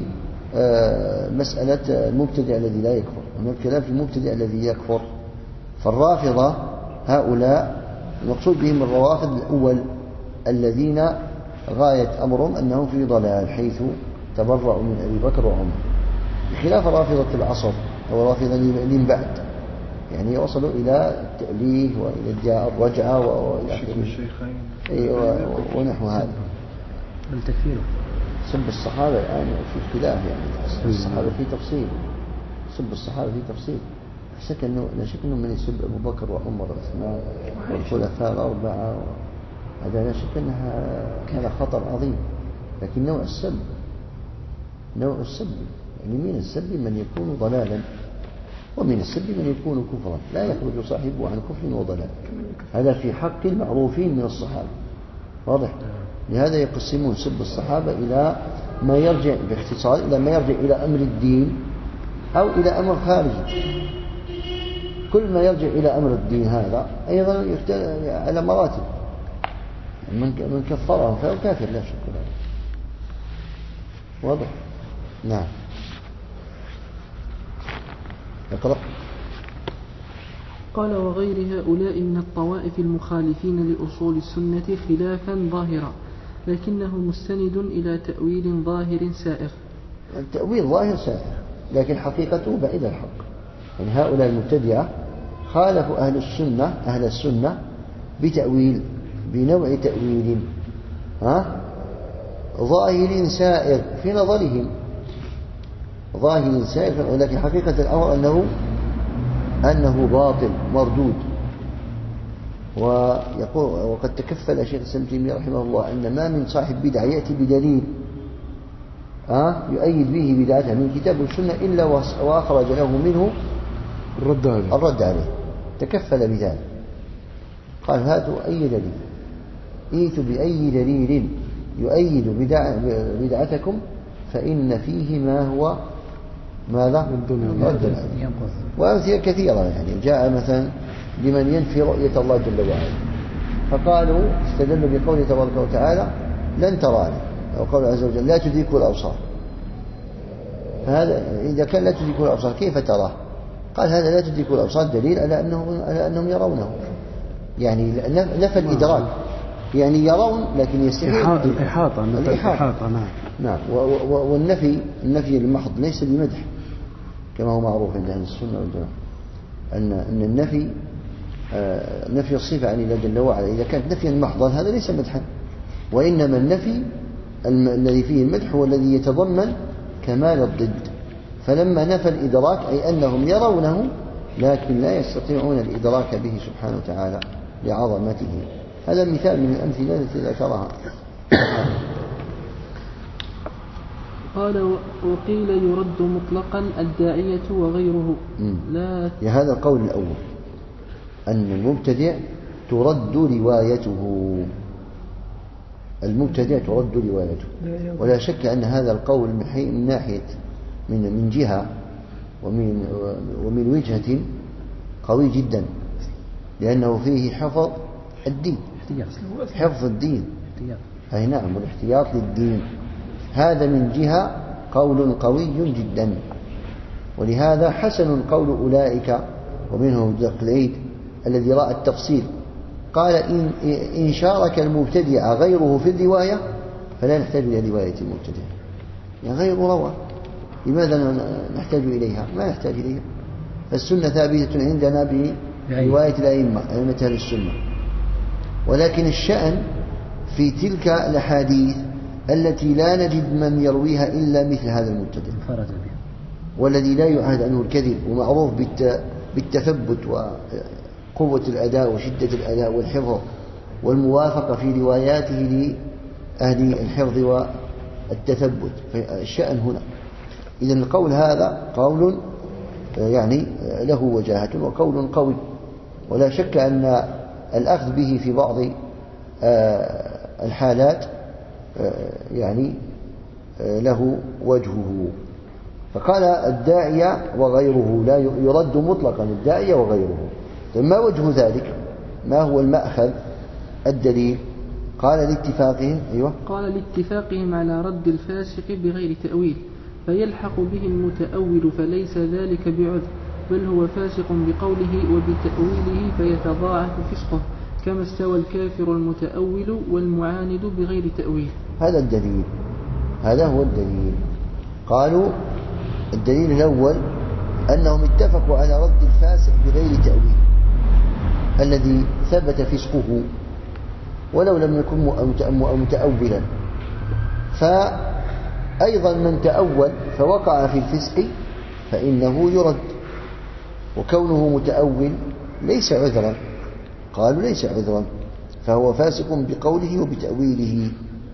مسألة المبتدع الذي لا يكفر، هنا الكلام في المبتدع الذي يكفر. فالرافضة هؤلاء المقصود بهم الروافض الأول الذين غاية أمرهم أنهم في ضلال حيث تبرأوا من أبي بكر وعمر، بخلاف رافضة العصر أو رافضة من بعد، يعني وصلوا إلى التأليه وإلى ادعاء الرجعة وإلى ونحو هذا. التكفير سب الصحابة الآن في اختلاف، يعني سب الصحابة في تفصيل، سب الصحابة في تفصيل. شك أنه لا شك أنه من يسب أبو بكر وعمر وعثمان والخلفاء الأربعة، هذا لا شك أنها هذا خطر عظيم. لكن نوع السب نوع السب يعني من السب من يكون ضلالا ومن السب من يكون كفرا، لا يخرج صاحبه عن كفر وضلال. هذا في حق المعروفين من الصحابة، واضح؟ لهذا يقسمون سب الصحابة إلى ما يرجع باختصار إلى ما يرجع إلى أمر الدين أو إلى أمر خارجي. كل ما يرجع إلى أمر الدين هذا أيضا يختلف على مراتب، من كفرهم فهو كافر لا شك له. واضح؟ نعم. اقرأ. قال وغير هؤلاء من الطوائف المخالفين لأصول السنة خلافا ظاهرا، لكنه مستند إلى تأويل ظاهر سائغ. التأويل ظاهر سائغ لكن حقيقته بعيد الحق. يعني هؤلاء المبتدعة خالفوا أهل السنة أهل السنة بتأويل، بنوع تأويل ها ظاهر سائغ في نظرهم، ظاهر سائغ، ولكن حقيقة الأمر أنه أنه باطل مردود. ويقول وقد تكفل شيخ الإسلام ابن تيمية رحمه الله أن ما من صاحب بدعة يأتي بدليل أه يؤيد به بدعته من كتاب السنة إلا وأخرج له منه الرد عليه, الرد عليه. تكفل بذلك، قال هاتوا أي دليل، ائتوا بأي دليل يؤيد بدع بدعتكم فإن فيه ما هو ماذا؟ رد عليه. وأمثلة كثيرة يعني جاء مثلا لمن ينفي رؤية الله جل وعلا، فقالوا استدلوا بقوله تبارك وتعالى لن تراني، أو قوله عز وجل لا تدركوا الأبصار. فهذا إذا كان لا تدركوا الأبصار كيف تراه؟ قال هذا لا تدركوا الأبصار دليل على أنهم, على أنهم يرونه، يعني نفى الإدراك، يعني يرون لكن يستحيل الإحاطة. الإحاطة نعم. نعم. والنفي النفي المحض ليس بمدح كما هو معروف عند أهل السنة والجماعة، أن أن النفي نفي الصفة عن الله جل وعلا إذا كانت نفيا محضا هذا ليس مدحا، وإنما النفي الذي فيه المدح هو الذي يتضمن كمال الضد. فلما نفى الإدراك أي أنهم يرونه لكن لا يستطيعون الإدراك به سبحانه وتعالى لعظمته. هذا مثال من الأمثلة التي ذكرها. قال وقيل يرد مطلقا الداعية وغيره. لا يا هذا القول الأول أن المبتدع ترد روايته، المبتدع ترد روايته، ولا شك أن هذا القول من ناحية من من جهة ومن ومن وجهة قوي جدا، لأنه فيه حفظ الدين، حفظ الدين، أي نعم، والاحتياط للدين. هذا من جهة قول قوي جدا، ولهذا حسن قول أولئك ومنهم الدقليد الذي رأى التفصيل قال إن, إن شارك المبتدع غيره في الرواية فلا نحتاج إلى رواية المبتدع، يعني غير روى لماذا نحتاج إليها؟ ما نحتاج إليها. فالسنة ثابتة عندنا برواية الأئمة أئمة أهل السنة، ولكن الشأن في تلك الأحاديث التي لا نجد من يرويها إلا مثل هذا المبتدع والذي لا يعهد عنه الكذب ومعروف بالتثبت وقوة الأداء وشدة الأداء والحفظ والموافقة في رواياته لأهل الحفظ والتثبت. فالشأن هنا إذن القول هذا قول يعني له وجاهة وقول قوي، ولا شك أن الأخذ به في بعض الحالات يعني له وجهه. فقال الداعية وغيره لا يرد مطلقا، الداعية وغيره. ما وجه ذلك؟ ما هو المأخذ الدليل؟ قال لاتفاقهم أيوة قال لاتفاقهم على رد الفاسق بغير تأويل، فيلحق به المتأول فليس ذلك بعذر، بل هو فاسق بقوله وبتأويله فيتضاعف فسقه، كما استوى الكافر المتأول والمعاند بغير تأويل. هذا الدليل، هذا هو الدليل. قالوا الدليل الأول أنهم اتفقوا على رد الفاسق بغير تأويل الذي ثبت فسقه ولو لم يكن متأولا. فأيضا من تأول فوقع في الفسق فإنه يرد، وكونه متأول ليس عذرا، قالوا ليس عذرا، فهو فاسق بقوله وبتأويله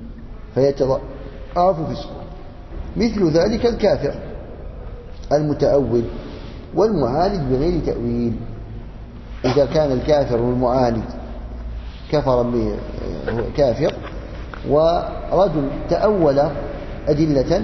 فيتضاعف فسقه. مثل ذلك الكافر المتأول والمعاند بغير تأويل. إذا كان الكافر والمعاند كفر كافر ورجل تأول أدلة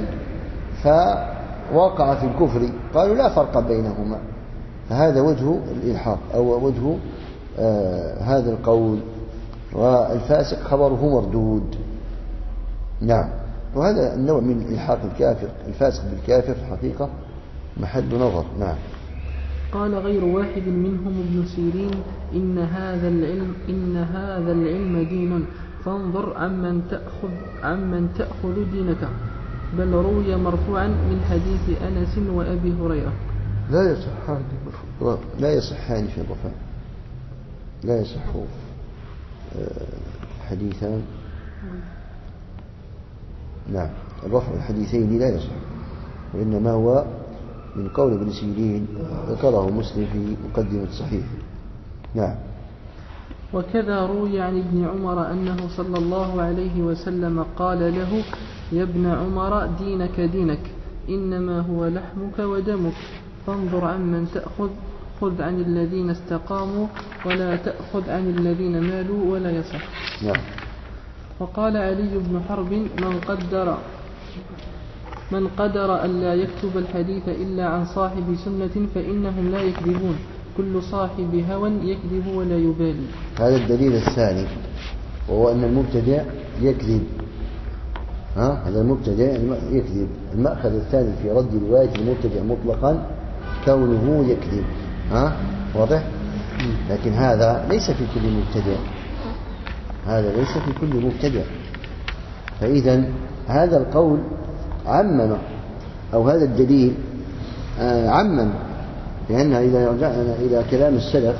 فوقع في الكفر، قالوا لا فرق بينهما، فهذا وجه الإلحاق أو وجه آه هذا القول. والفاسق خبره مردود. نعم، وهذا النوع من إلحاق الكافر الفاسق بالكافر في الحقيقة محل نظر. نعم. قال غير واحد منهم ابن سيرين إن هذا العلم إن هذا العلم دين، فانظر عمن تأخذ عمن تأخذ دينك. بل روي مرفوعا من حديث أنس وأبي هريرة. لا يصحان لا يصحان في الرفع، لا يصح حديثان. نعم، الرفع الحديثين لا يصح، وإنما هو من قول ابن سيرين ذكره مسلم في مقدمة صحيح. نعم. وكذا روي عن ابن عمر أنه صلى الله عليه وسلم قال له يا ابن عمر دينك دينك، إنما هو لحمك ودمك، فانظر عمن تأخذ، خذ عن الذين استقاموا ولا تأخذ عن الذين مالوا ولا يصح. نعم. وقال علي بن حرب من قدر من قدر ألا يكتب الحديث إلا عن صاحب سنة فإنهم لا يكذبون، كل صاحب هوى يكذب ولا يبالي. هذا الدليل الثاني، وهو أن المبتدع يكذب. ها هذا المبتدع يكذب. المأخذ الثاني في رد رواية المبتدع مطلقا كونه يكذب. ها واضح؟ لكن هذا ليس في كل مبتدع، هذا ليس في كل مبتدع. فإذا هذا القول عمم، أو هذا الدليل عمم، لأن إذا رجعنا إلى كلام السلف في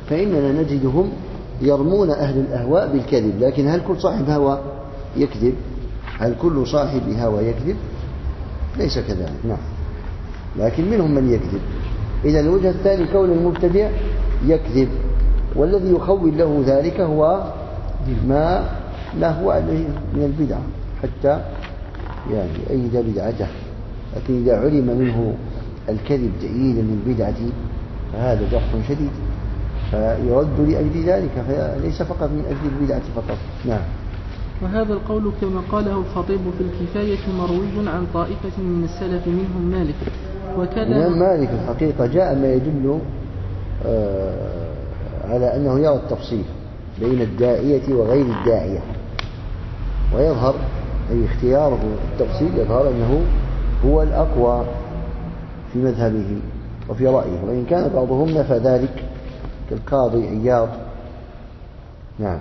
فإننا نجدهم يرمون أهل الأهواء بالكذب. لكن هل كل صاحب هوى يكذب؟ هل كل صاحب هوى يكذب؟ ليس كذلك. نعم، لكن منهم من يكذب. إذا الوجه الثاني كون المبتدع يكذب، والذي يخول له ذلك هو ما لا هو عليه من البدعة حتى يعني أيد بدعته. لكن إذا علم منه الكذب تأييدا للبدعة فهذا جرح شديد، فيرد لأجل ذلك، فليس فقط من أجل البدعة فقط. نعم. وهذا القول كما قاله الخطيب في الكفاية مروي عن طائفة من السلف منهم مالك. وكذا الإمام مالك الحقيقة جاء ما يدل آه على أنه يرى التفصيل بين الداعية وغير الداعية، ويظهر أي اختياره التفصيل يظهر أنه هو الأقوى في مذهبه وفي رأيه، وإن كان بعضهم نفى ذلك كالقاضي عياض. نعم.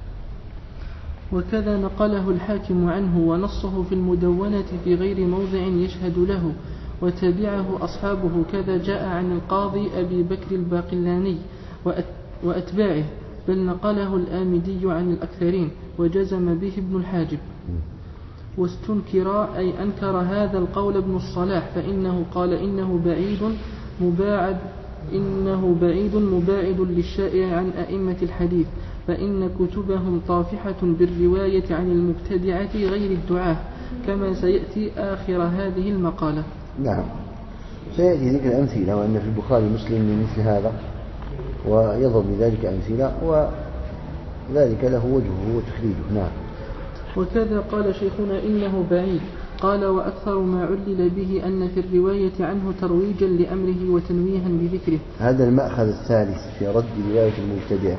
وكذا نقله الحاكم عنه ونصه في المدونة في غير موضع يشهد له، وتبعه أصحابه. كذا جاء عن القاضي أبي بكر الباقلاني وأتباعه، بل نقله الآمدي عن الأكثرين، وجزم به ابن الحاجب. واستنكر أي أنكر هذا القول ابن الصلاح، فإنه قال إنه بعيد مباعد إنه بعيد مباعد للشائع عن أئمة الحديث، فإن كتبهم طافحة بالرواية عن المبتدعة غير الدعاة، كما سيأتي آخر هذه المقالة. نعم، سيأتي ذكر الأمثلة، وأن في البخاري مسلم من مثل هذا، ويضرب بذلك أمثلة، وذلك له وجهه وتخريجه. نعم. وكذا قال شيخنا إنه بعيد. قال وأكثر ما علل به أن في الرواية عنه ترويجا لأمره وتنويها بذكره. هذا المأخذ الثالث في رد رواية المبتدع،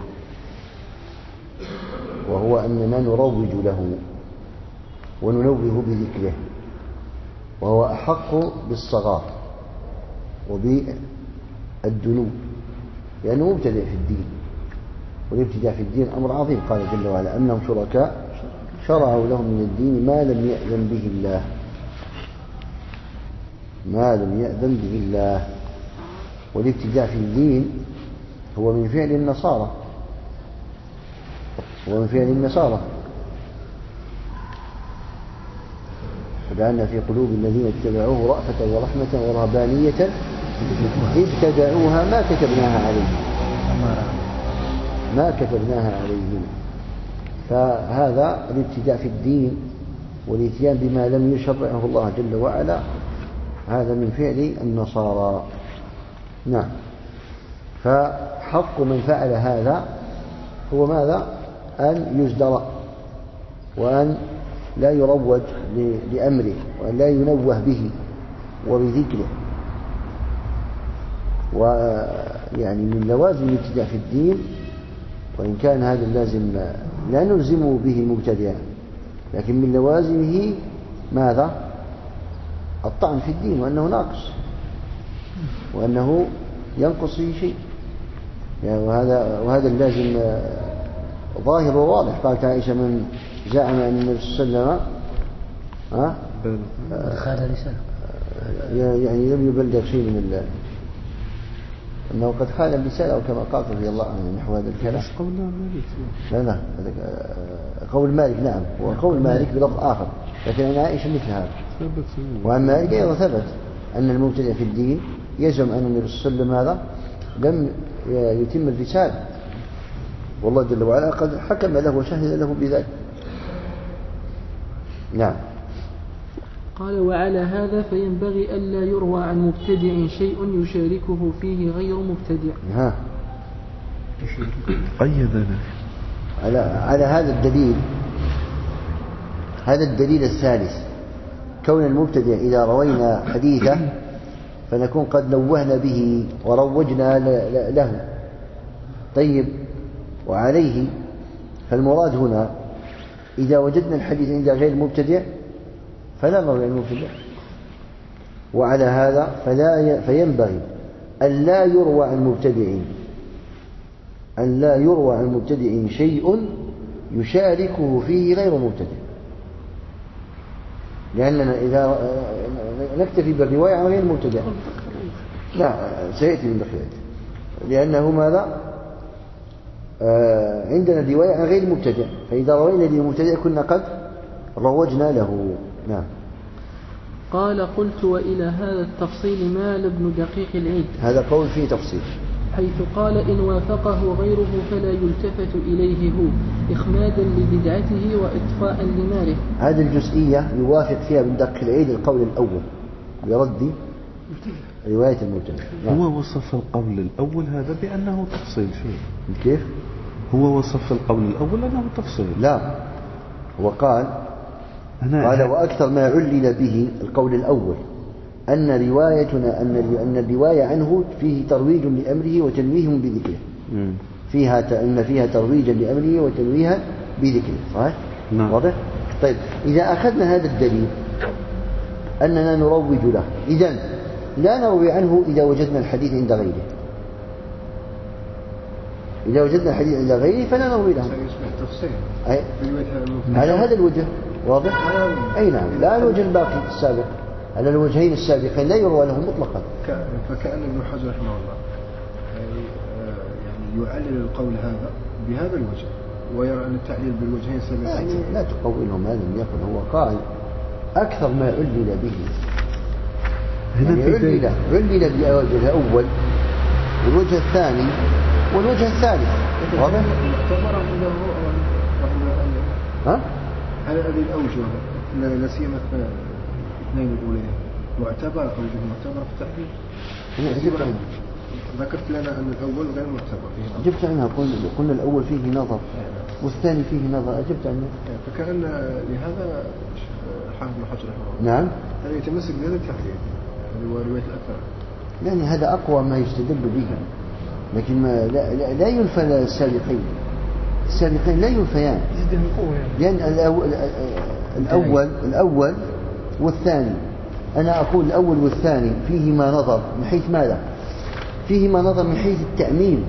وهو أننا نروج له وننوه بذكره، وهو أحق بالصغار وبالدنو، لأنه مبتدع في الدين، والابتداع في الدين أمر عظيم. قال جل وعلا أنهم شركاء شرعوا لهم من الدين ما لم يأذن به الله ما لم يأذن به الله والابتداع في الدين هو من فعل النصارى هو من فعل النصارى وجعلنا في قلوب الذين اتبعوه رأفة ورحمة ورهبانية ابتدعوها ما كتبناها عليهم ما كتبناها عليهم فهذا الابتداع في الدين والاتيان بما لم يشرعه الله جل وعلا، هذا من فعل النصارى. نعم. فحق من فعل هذا هو ماذا؟ أن يزدر، وأن لا يروج لأمره، وأن لا ينوه به وبذكره. ويعني من لوازم الابتداع في الدين، وإن كان هذا اللازم لا نلزمه به المبتدع، لكن من لوازمه ماذا؟ الطعن في الدين، وأنه ناقص، وأنه ينقص فيه شيء يعني. وهذا وهذا اللازم ظاهر وواضح. قالت عائشة من زعم أن النبي صلى الله عليه وسلم ها هذا رسالة يعني لم يبلغ شيء من الله، أنه قد خان الرسالة، وكما قال رضي الله عنه نحو هذا الكلام. لا لا قول مالك. نعم، هو قول مالك بلفظ آخر، لكن عن عائشة مثل هذا. وعن مالك أيضا ثبت أن المبتدع في الدين يزعم أن النبي صلى الله عليه وسلم هذا لم يتم الرسالة، والله جل وعلا قد حكم له وشهد له بذلك. نعم. قال وعلى هذا فينبغي ألا يروى عن مبتدع شيء يشاركه فيه غير مبتدع. ها قيدنا على على هذا الدليل هذا الدليل الثالث، كون المبتدع إذا روينا حديثه فنكون قد نوهنا به وروجنا له. طيب، وعليه فالمراد هنا إذا وجدنا الحديث عند غير المبتدع فلا نروي عن المبتدع. وعلى هذا فلا فينبغي أن لا يروى عن مبتدعين أن لا يروى عن مبتدع شيء يشاركه فيه غير مبتدع، لأننا إذا نكتفي بالرواية عن غير مبتدع لا سيأتي من بخير، لأنه ماذا؟ آه عندنا الرواية عن غير المبتدع، فإذا روينا للمبتدع كنا قد روجنا له. نعم. قال قلت وإلى هذا التفصيل مال ابن دقيق العيد. هذا قول فيه تفصيل، حيث قال إن وافقه غيره فلا يلتفت إليه هو إخمادا لبدعته وإطفاء لناره. هذه الجزئية يوافق فيها ابن دقيق العيد القول الأول برد رواية المبتدع. نعم. هو وصف القول الأول هذا بأنه تفصيل فيه. كيف؟ هو وصف القول الأول أنه تفصيل. لا، هو قال قال وأكثر ما علل به القول الأول أن روايتنا أن أن الرواية عنه فيه ترويج لأمره وتنويه بذكره. فيها أن فيها ترويجا لأمره وتنويها بذكره. صحيح؟ نعم. واضح؟ طيب إذا أخذنا هذا الدليل أننا نروج له، إذن لا نروي عنه إذا وجدنا الحديث عند غيره. إذا وجدنا الحديث عند غيره فلا نروي له. أي على هذا الوجه. واضح؟ أي نعم. لا الوجه الباقي السابق، على الوجهين السابقين لا يروى له مطلقا. فكأن ابن حجر رحمه الله يعني يعلل القول هذا بهذا الوجه ويرى أن التعليل بالوجهين السابقين. لا تقولهم، هذا لم يقل. هو قال أكثر ما علل به، يعني علل علل بالوجه الأول والوجه الثاني والوجه الثالث. واضح؟ ها؟ على هذه الأوجه لا سيما الاثنين الأولين معتبر أو معتبر في التعليل. ذكرت لنا أن الأول غير معتبر فيه. أجبت عنها، قلنا الأول فيه نظر والثاني فيه نظر. أجبت عنها. فكأن لهذا حافظ ابن حجر رحمه الله نعم هذا يتمسك بهذا التحليل هو رواية الأثر، يعني هذا أقوى ما يستدل به، لكن ما لا, لا, لا ينفى السابقين. السابقين لا ينفيان، لأن الأول, الأول الأول والثاني، أنا أقول الأول والثاني فيهما نظر من حيث ماذا؟ فيهما نظر من حيث التأمين،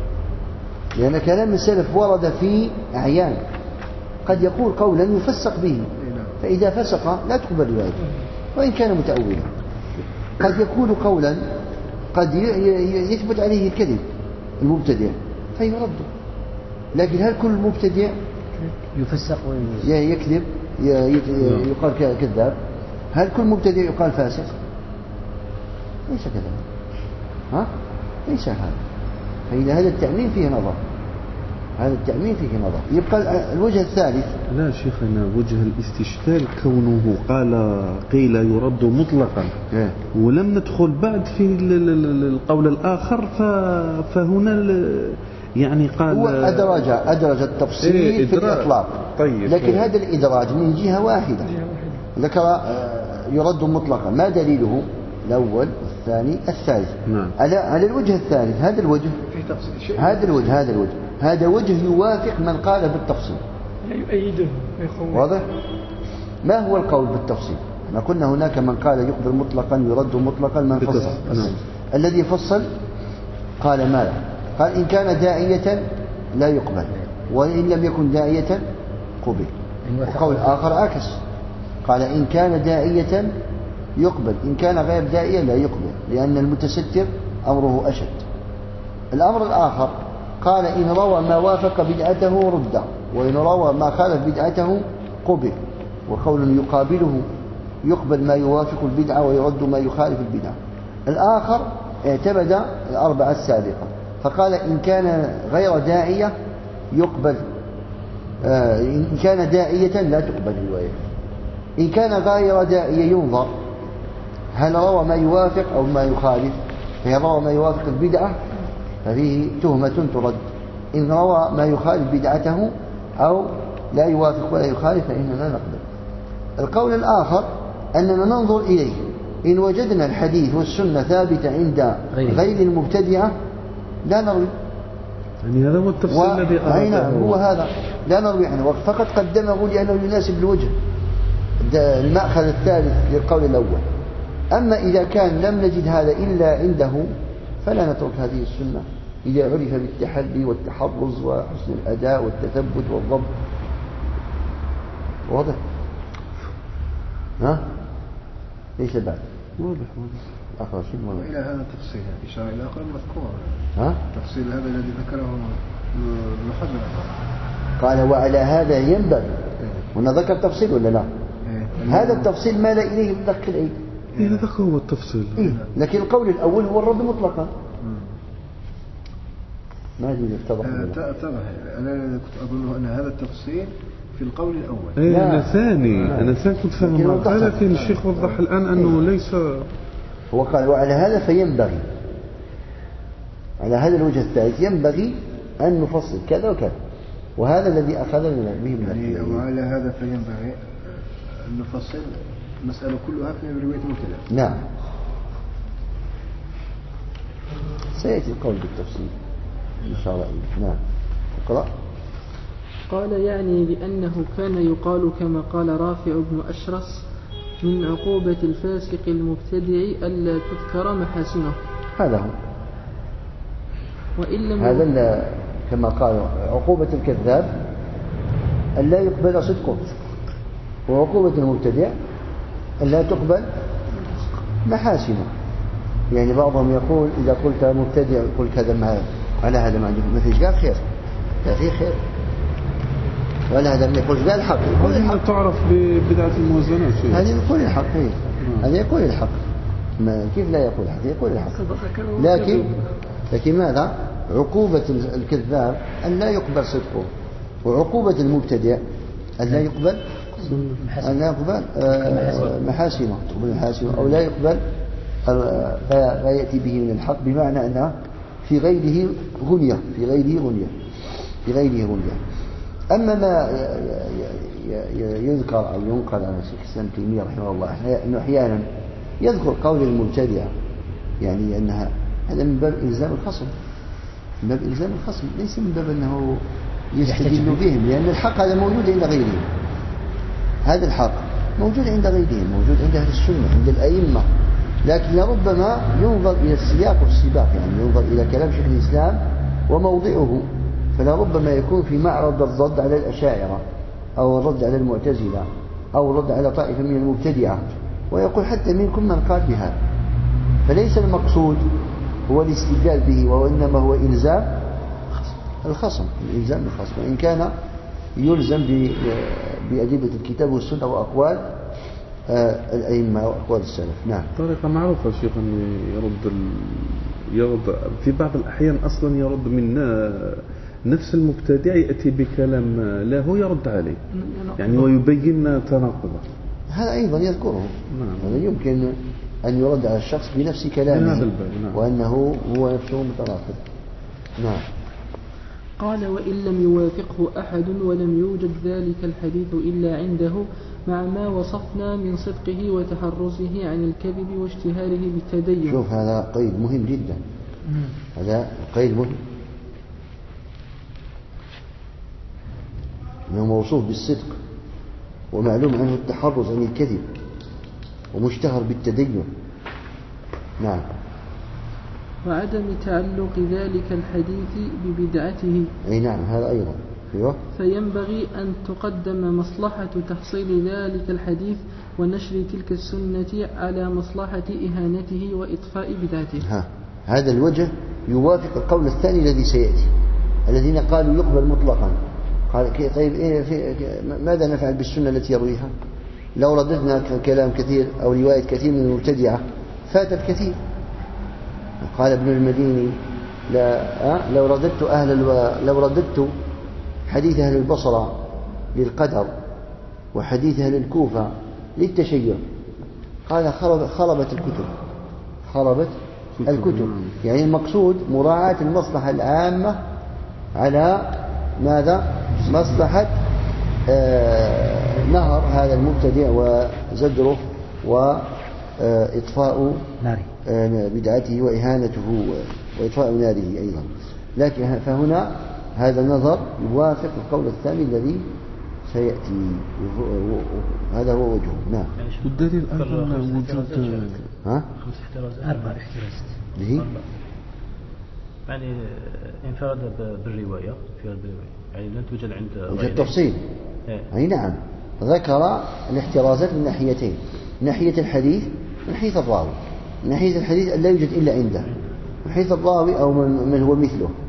لأن كلام السلف ورد في أعيان قد يقول قولا يفسق به، فإذا فسق لا تقبل روايته وإن كان متأولا. قد يقول قولا قد يثبت عليه الكذب المبتدع فيرد، لكن هل كل مبتدع يفسق يكذب يقال كذاب؟ هل كل مبتدع يقال فاسق؟ ليس كذا، ها؟ ليس هذا. فإذا هذا التأمين فيه نظر، هذا التأمين فيه نظر. يبقى الوجه الثالث. لا شيخنا، وجه الاستشكال كونه قال قيل يرد مطلقا إيه؟ ولم ندخل بعد في القول الآخر، فهنا يعني قال هو أدرج أدرج التفصيل إيه في الإطلاق. طيب لكن طيب. هذا الإدراج من جهة واحدة، ذكر يرد مطلقا. ما دليله؟ الأول الثاني الثالث. نعم. على على الوجه الثالث، هذا الوجه هذا الوجه هذا الوجه هذا وجه يوافق من قال بالتفصيل، لا يؤيده. واضح؟ ما هو القول بالتفصيل؟ ما قلنا هناك من قال يقبل مطلقا يرد مطلقا، من فصل. نعم. الذي فصل قال ماذا؟ قال إن كان داعية لا يقبل، وإن لم يكن داعية قبل. وقول آخر عكس، قال إن كان داعية يقبل، إن كان غير داعية لا يقبل، لأن المتستر أمره أشد. الأمر الآخر قال إن روى ما وافق بدعته رد، وإن روى ما خالف بدعته قبل. وقول يقابله يقبل ما يوافق البدعة ويرد ما يخالف البدعة. الآخر اعتمد الأربعة السابقة فقال إن كان غير داعية يقبل، آه إن كان داعية لا تقبل رواية، إن كان غير داعية ينظر هل روى ما يوافق أو ما يخالف، فإن روى ما يوافق البدعة ففيه تهمة ترد، إن روى ما يخالف بدعته أو لا يوافق ولا يخالف فإننا نقبل. القول الآخر أننا ننظر إليه، إن وجدنا الحديث والسنة ثابتة عند غير المبتدعة لا نروي. يعني هذا هو التفصيل و... الذي أي نعم هو هذا، لا نروي عنه فقط قدمه لأنه يناسب الوجه المأخذ الثالث للقول الأول. أما إذا كان لم نجد هذا إلا عنده فلا نترك هذه السنة إذا عرف بالتحلي والتحرز وحسن الأداء والتثبت والضبط. واضح؟ ها؟ ليس بعد واضح واضح آخر شيء واضح. إلى هذا التفصيل إشارة إلى آخر مذكور. ها؟ التفصيل هذا الذي ذكره محدد. قال وعلى هذا ينبغي، هنا ذكر تفصيل ولا لا؟ هذا التفصيل مال إليه مدخل أي إيه هذا هو التفصيل. إيه؟ لكن القول الأول هو الرد مطلقا. ما أدري اتضح اتضح. أنا كنت أظن أن هذا التفصيل في القول الأول. إيه أنا ثاني أنا ثاني كنت فاهم، لكن الشيخ وضح الآن أنه إيه؟ ليس. هو قال وعلى هذا فينبغي، على هذا الوجه الثالث ينبغي أن نفصل كذا وكذا، وهذا الذي أخذنا به من يعني وعلى هذا فينبغي أن نفصل المسألة كلها في رواية المبتدأ. نعم سيأتي القول بالتفصيل إن شاء الله. نعم اقرأ. قال يعني لأنه كان يقال كما قال رافع بن أشرس من عقوبة الفاسق المبتدع ألا تذكر محاسنه. هذا هو، وإن لم هذا كما قال عقوبة الكذاب ألا يقبل صدقه، وعقوبة المبتدع ألا تقبل محاسنه. يعني بعضهم يقول إذا قلت مبتدع يقول كذا ما على هذا ما عنده ما فيش قال خير، لا فيه خير، ولا هذا ما يقولش قال الحق، يقول الحق. تعرف ببدعة الموازنات هذه يقول الحق، هذا يقول الحق، ما كيف لا يقول الحق؟ يقول الحق. لكن لكن ماذا؟ عقوبة الكذاب أن لا يقبل صدقه، وعقوبة المبتدع أن لا يقبل أن لا يقبل محاسنه، تقبل محاسنه أو لا يقبل ما يأتي به من الحق، بمعنى أنه في غيره غنية، في غيره غنية، في غيره غنية. أما ما يذكر أو ينقل عن الشيخ الإسلام ابن تيمية رحمه الله أنه أحيانا يذكر قول المبتدع، يعني أنها هذا من باب إلزام الخصم، من باب إلزام الخصم، ليس من باب أنه يستدل بهم، لأن الحق هذا موجود عند غيرهم، هذا الحق موجود عند غيرهم، موجود عند أهل السنة، عند الأئمة، لكن لربما ينظر إلى السياق والسباق، يعني ينظر إلى كلام شيخ الإسلام وموضعه، فلربما يكون في معرض الرد على الأشاعرة أو الرد على المعتزلة أو الرد على طائفة من المبتدعة، ويقول حتى منكم من قال بها، فليس المقصود هو الاستدلال به، وإنما هو إلزام الخصم، إلزام الخصم، وإن كان يلزم بأدلة الكتاب والسنة وأقوال الأئمة وأقوال السلف. نعم. طريقة معروفة شيخ أنه يرد ال... يرد في بعض الأحيان أصلا يرد من نفس المبتدع، يأتي بكلام له هو يرد عليه، يعني ويبين تناقضه. هذا أيضا يذكره. نعم. هذا يمكن أن يرد على الشخص بنفس كلامه، نعم. وأنه هو نفسه متناقض. نعم. قال وإن لم يوافقه أحد ولم يوجد ذلك الحديث إلا عنده، مع ما وصفنا من صدقه وتحرزه عن الكذب واشتهاره بالتدين. شوف هذا قيد مهم جدا، هذا قيد مهم، أنه موصوف بالصدق ومعلوم عنه التحرز عن الكذب ومشتهر بالتدين. نعم. وعدم تعلق ذلك الحديث ببدعته. أي نعم هذا أيضا. أيوه. فينبغي أن تقدم مصلحة تحصيل ذلك الحديث ونشر تلك السنة على مصلحة إهانته وإطفاء بدعته. ها. هذا الوجه يوافق القول الثاني الذي سيأتي، الذين قالوا يقبل مطلقا. قال طيب إيه في ماذا نفعل بالسنة التي يرويها؟ لو رددنا كلام كثير أو رواية كثير من المبتدعة فات الكثير. قال ابن المديني لا أه؟ لو رددت أهل الو... لو رددت حديث أهل البصرة للقدر وحديث أهل الكوفة للتشيع، قال خرب... خربت الكتب، خربت الكتب. يعني المقصود مراعاة المصلحة العامة على ماذا؟ مصلحة آه نهر هذا المبتدع وزجره وإطفاء آه بدعته وإهانته وإطفاء ناره أيضا. لكن فهنا هذا النظر يوافق القول الثاني الذي سيأتي، هذا هو وجهه. نعم. والدليل أيضا وجود ها؟ خمس احترازات، أربع احترازات ليه؟ يعني انفرد بالرواية، انفرد بالرواية يعني لن توجد عند وجد التفصيل. أي نعم، ذكر الاحترازات من ناحيتين، من ناحية الحديث من ناحية الراوي، من ناحية الحديث لا يوجد إلا عنده، من حيث الراوي أو من هو مثله،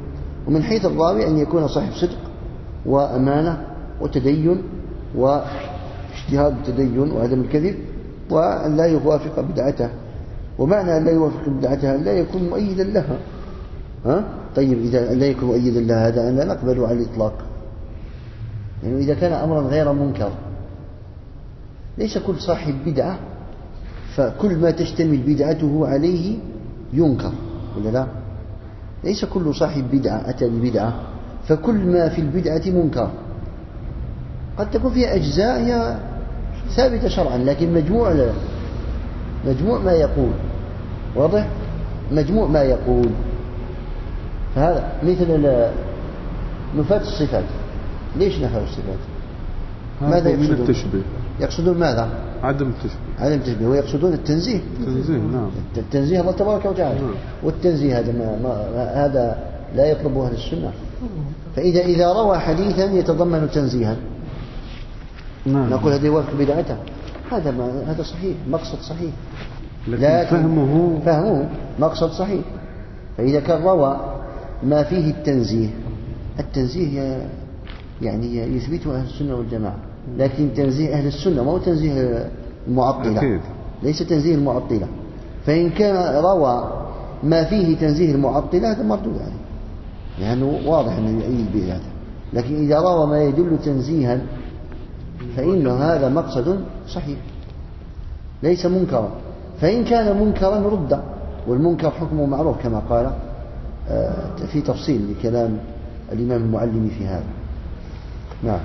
ومن حيث الراوي أن يكون صاحب صدق وأمانة وتدين واجتهاد التدين وعدم الكذب، وأن لا يوافق بدعته. ومعنى أن لا يوافق بدعتها أن لا يكون مؤيدا لها. ها؟ طيب إذا لا يكون مؤيدا لها هذا لا نقبله على الإطلاق. يعني إذا كان أمرا غير منكر، ليس كل صاحب بدعة فكل ما تشتمل بدعته عليه ينكر، ولا لا؟ ليس كل صاحب بدعة أتى ببدعة فكل ما في البدعة منكر. قد تكون فيها أجزاء هي ثابتة شرعا، لكن مجموع لا. مجموع ما يقول واضح، مجموع ما يقول. فهذا مثل نفاة الصفات. ليش نفاة الصفات؟ ماذا يقصدون؟ من التشبيه. يقصدون ماذا؟ عدم التشبيه. عدم التشبيه، ويقصدون التنزيه. التنزيه نعم. التنزيه الله تبارك وتعالى. نعم. والتنزيه هذا ما ما هذا لا يطلبه أهل السنة. فإذا إذا روى حديثا يتضمن تنزيها، نعم، نقول هذا يوافق بدعته. هذا ما هذا صحيح، مقصد صحيح، لكن, لكن فهمه فهمه مقصد صحيح. فإذا كان روى ما فيه التنزيه، التنزيه يعني يثبته أهل السنة والجماعة، لكن تنزيه أهل السنة ما هو تنزيه المعطلة. أكيد. ليس تنزيه المعطلة. فإن كان روى ما فيه تنزيه المعطلة هذا مردود عليه، لأنه واضح أنه يؤيد به هذا. لكن إذا روى ما يدل تنزيها فإن هذا مقصد صحيح ليس منكرا. فإن كان منكرا رد، والمنكر حكمه معروف كما قال في تفصيل لكلام الإمام المعلمي في هذا. نعم.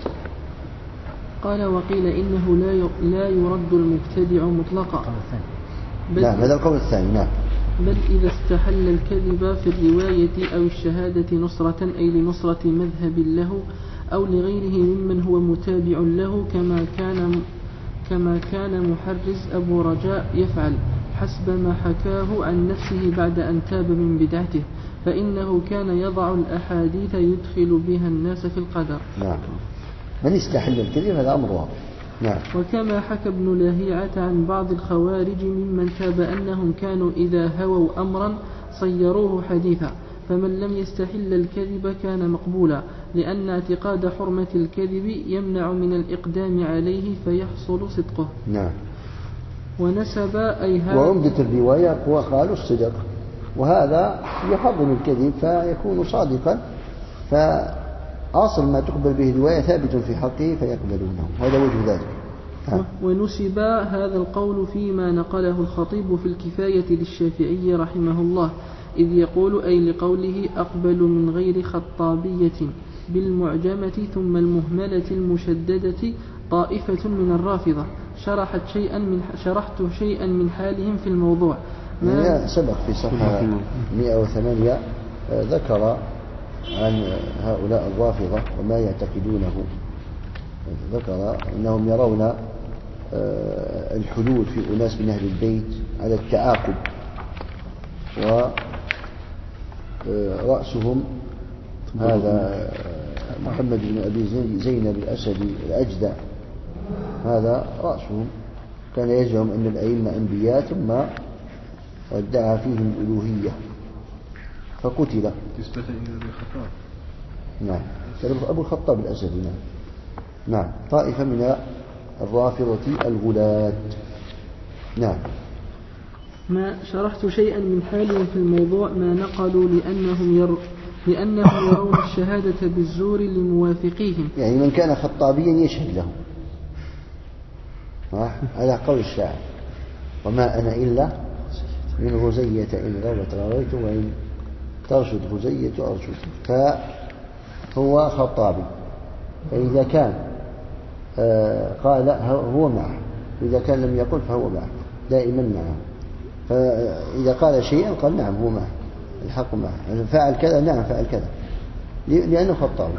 قال وقيل إنه لا لا يرد المبتدع مطلقا. نعم هذا القول الثاني. نعم. بل إذا استحل الكذب في الرواية أو الشهادة نصرة أي لنصرة مذهب له أو لغيره ممن هو متابع له، كما كان كما كان محرز أبو رجاء يفعل حسب ما حكاه عن نفسه بعد أن تاب من بدعته، فإنه كان يضع الأحاديث يدخل بها الناس في القدر. نعم. من استحل الكذب هذا أمر واضح. نعم. وكما حكى ابن لهيعة عن بعض الخوارج ممن تاب أنهم كانوا إذا هووا أمرا صيروه حديثا، فمن لم يستحل الكذب كان مقبولا، لأن اعتقاد حرمة الكذب يمنع من الإقدام عليه فيحصل صدقه. نعم. ونسب أي هذا وعمدة الرواية قالوا الصدق، وهذا يحرم الكذب فيكون صادقا، فأصل ما تقبل به الرواية ثابت في حقه فيقبلونه، هذا وجه ذلك. ونسب هذا القول فيما نقله الخطيب في الكفاية للشافعي رحمه الله، إذ يقول أي لقوله أقبل من غير خطابية بالمعجمة ثم المهملة المشددة طائفة من الرافضة شرحت شيئا من شرحت شيئا من حالهم في الموضوع. ما سبق في صفحة مئة وثمانية ذكر عن هؤلاء الرافضة وما يعتقدونه، ذكر أنهم يرون الحلول في أناس من أهل البيت على التعاقب، ورأسهم هذا محمد بن أبي زينب الأسدي الأجدع، هذا رأسهم كان يزعم أن الأئمة أنبياء ثم ادعى فيهم الألوهية فقتل. نسبة إلى أبي الخطاب. نعم أبو الخطاب الأسدي. نعم. نعم طائفة من الرافضة الغلاة. نعم. ما شرحت شيئا من حالهم في الموضوع ما نقلوا لأنهم ير لأنهم يرون الشهادة بالزور لموافقيهم، يعني من كان خطابيا يشهد له على قول الشاعر وما أنا إلا من غزية إن غوت غويت وإن ترشد غزية أرشد، فهو خطابي. فإذا كان قال هو معه، وإذا كان لم يقل فهو معه دائما معه، فإذا قال شيئا قال نعم هو معه الحق معه، فعل كذا نعم فعل كذا، لأنه خطابي.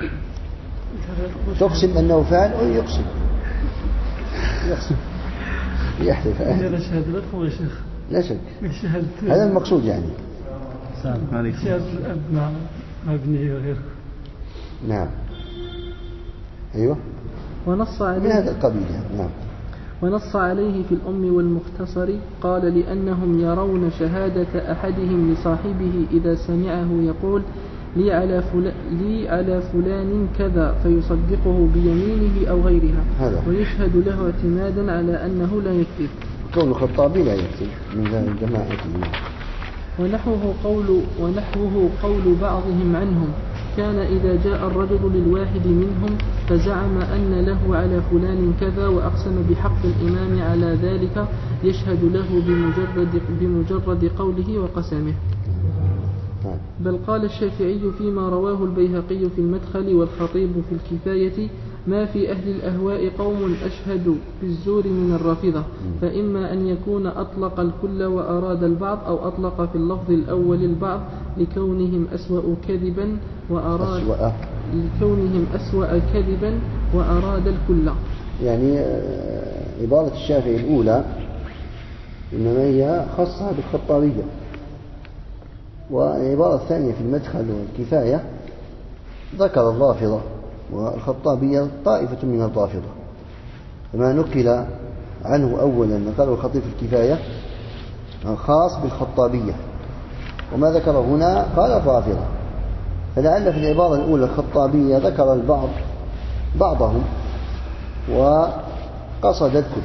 تقسم أنه فعل أو يقسم يقسم يحلف. أنا أشهد لكم يا شيخ. لا شك هذا المقصود يعني. شهادة الأب مع ابنه وغيره. نعم أيوه. ونص عليه من هذا القبيل. نعم. ونص عليه في الأم والمختصر قال لأنهم يرون شهادة أحدهم لصاحبه إذا سمعه يقول لي على, فل... لي على فلان كذا فيصدقه بيمينه أو غيرها هذا. ويشهد له اعتمادا على أنه لا يكذب. كون الخطابي لا يكذب من جماعة الإمام. ونحوه قول, ونحوه قول بعضهم عنهم كان إذا جاء الرجل للواحد منهم فزعم أن له على فلان كذا وأقسم بحق الإمام على ذلك يشهد له بمجرد, بمجرد قوله وقسمه. بل قال الشافعي فيما رواه البيهقي في المدخل والخطيب في الكفاية ما في أهل الأهواء قوم أشهدوا بالزور من الرافضة فإما أن يكون أطلق الكل وأراد البعض أو أطلق في اللفظ الأول البعض لكونهم أسوأ كذبا وأراد أسوأ. لكونهم أسوأ كذبا وأراد الكل. يعني عبارة الشافعي الأولى إنما هي خاصة بالخطابية، والعبارة الثانية في المدخل والكفاية ذكر الرافضة والخطابية طائفة من الرافضة، فما نقل عنه أولا قال الخطيب في الكفاية خاص بالخطابية، وما ذكر هنا قال الرافضة، فلعل في العبارة الأولى الخطابية ذكر البعض بعضهم وقصد الكل.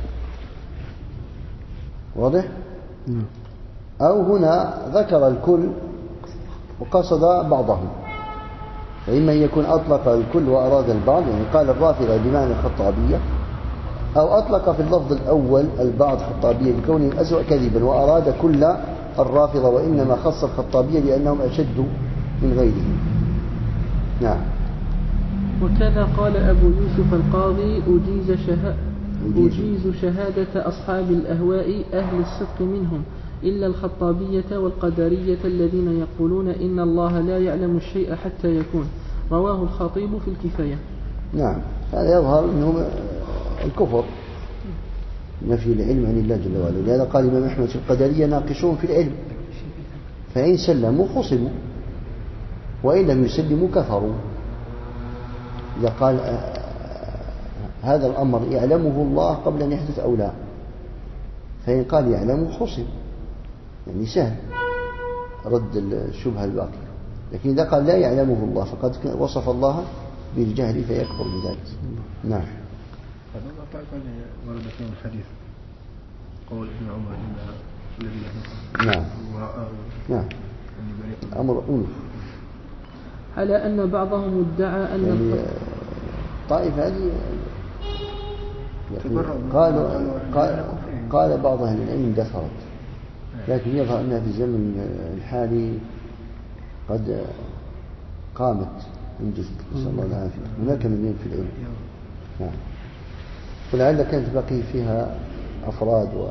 واضح؟ أو هنا ذكر الكل وقصد بعضهم، فإما أن يكون أطلق الكل وأراد البعض، يعني قال الرافضة بمعنى الخطابية، أو أطلق في اللفظ الأول البعض خطابية لكونهم أسوأ كذبا وأراد كل الرافضة، وإنما خص الخطابية لأنهم أشد من غيرهم. نعم. وكذا قال أبو يوسف القاضي أجيز, شه... أجيز شهادة أصحاب الأهواء أهل الصدق منهم إلا الخطابية والقدرية الذين يقولون إن الله لا يعلم الشيء حتى يكون. رواه الخطيب في الكفاية. نعم، هذا يظهر أنهم الكفر نفي العلم عن الله جل وعلا، لهذا قال الإمام أحمد في القدرية ناقشون في العلم، فإن سلموا خصموا وإن لم يسلموا كفروا. إذا قال هذا الأمر يعلمه الله قبل أن يحدث أو لا، فإن قال يعلمه خصم، يعني سهل رد الشبهة الباقية. لكن إذا قال لا يعلمه الله فقد وصف الله بالجهل فيكفر بذلك. نعم. هذا ورد في الحديث قول ابن عمر إن الذي نعم نعم أمر أنف على أن بعضهم ادعى أن يعني الطائفة هذه قالوا قال, قال بعض أهل العلم دثرت، لكن يظهر أنها في الزمن الحالي قد قامت من جديد، نسأل الله العافية. هناك من في العلم. نعم. ولعل كانت بقي فيها أفراد و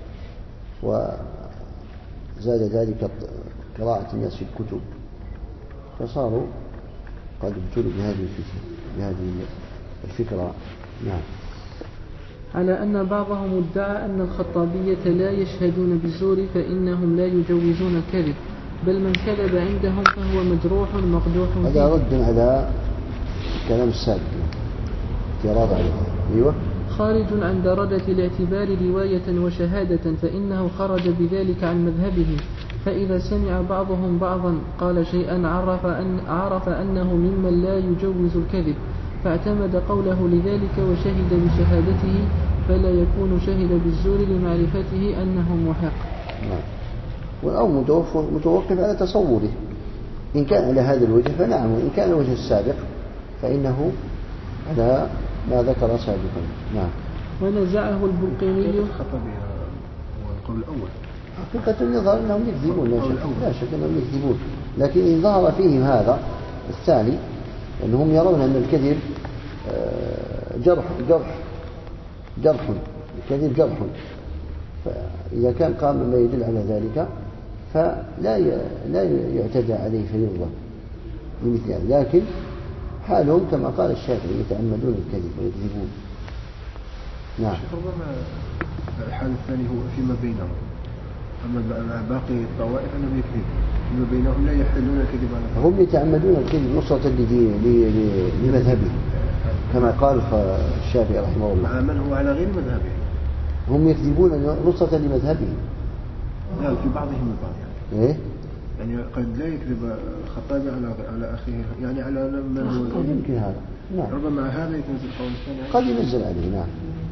وزاد ذلك قراءة الناس في الكتب، فصاروا قد ابتلوا بهذه الفكرة بهذه الفكرة. نعم. على أن بعضهم ادعى أن الخطابية لا يشهدون بالزور فإنهم لا يجوزون الكذب، بل من كذب عندهم فهو مجروح مقدوح فيه. هذا رد على كلام السابق اعتراض عليه. أيوة. خارج عن درجة الاعتبار رواية وشهادة، فإنه خرج بذلك عن مذهبه، فإذا سمع بعضهم بعضا قال شيئا عرف, أن عرف أنه ممن لا يجوز الكذب فاعتمد قوله لذلك وشهد بشهادته، فلا يكون شهد بالزور لمعرفته أنه محق. نعم. أو متوقف على تصوره، إن كان على هذا الوجه فنعم، وإن كان الوجه السابق فإنه على ما ذكر سابقا. نعم. ونزعه البلقيني الخطابية والقول الأول حقيقة يظهر أنهم يكذبون، لا شك أنهم يكذبون، لكن إن ظهر فيهم هذا الثاني أنهم يرون أن الكذب جرح جرح جرح الكذب جرح، فإذا كان قام ما يدل على ذلك فلا لا يعتدى عليه فيرضى بمثل هذا، لكن حالهم كما قال الشافعي يتعمدون الكذب ويكذبون. نعم. ربما الحال الثاني هو فيما بينهم، أما باقي الطوائف أنهم يكذبون فيما بينهم لا يحلون الكذب على هم يتعمدون الكذب نصرة لمذهبهم كما قال الشافعي رحمه الله. من هو على غير مذهبه هم يكذبون نصرة لمذهبهم. لا في بعضهم البعض يعني. إيه؟ يعني قد لا يكذب الخطابي على على أخيه يعني على من هو يمكن هذا نعم. ربما هذا ينزل قول الثاني قد ينزل عليه نعم.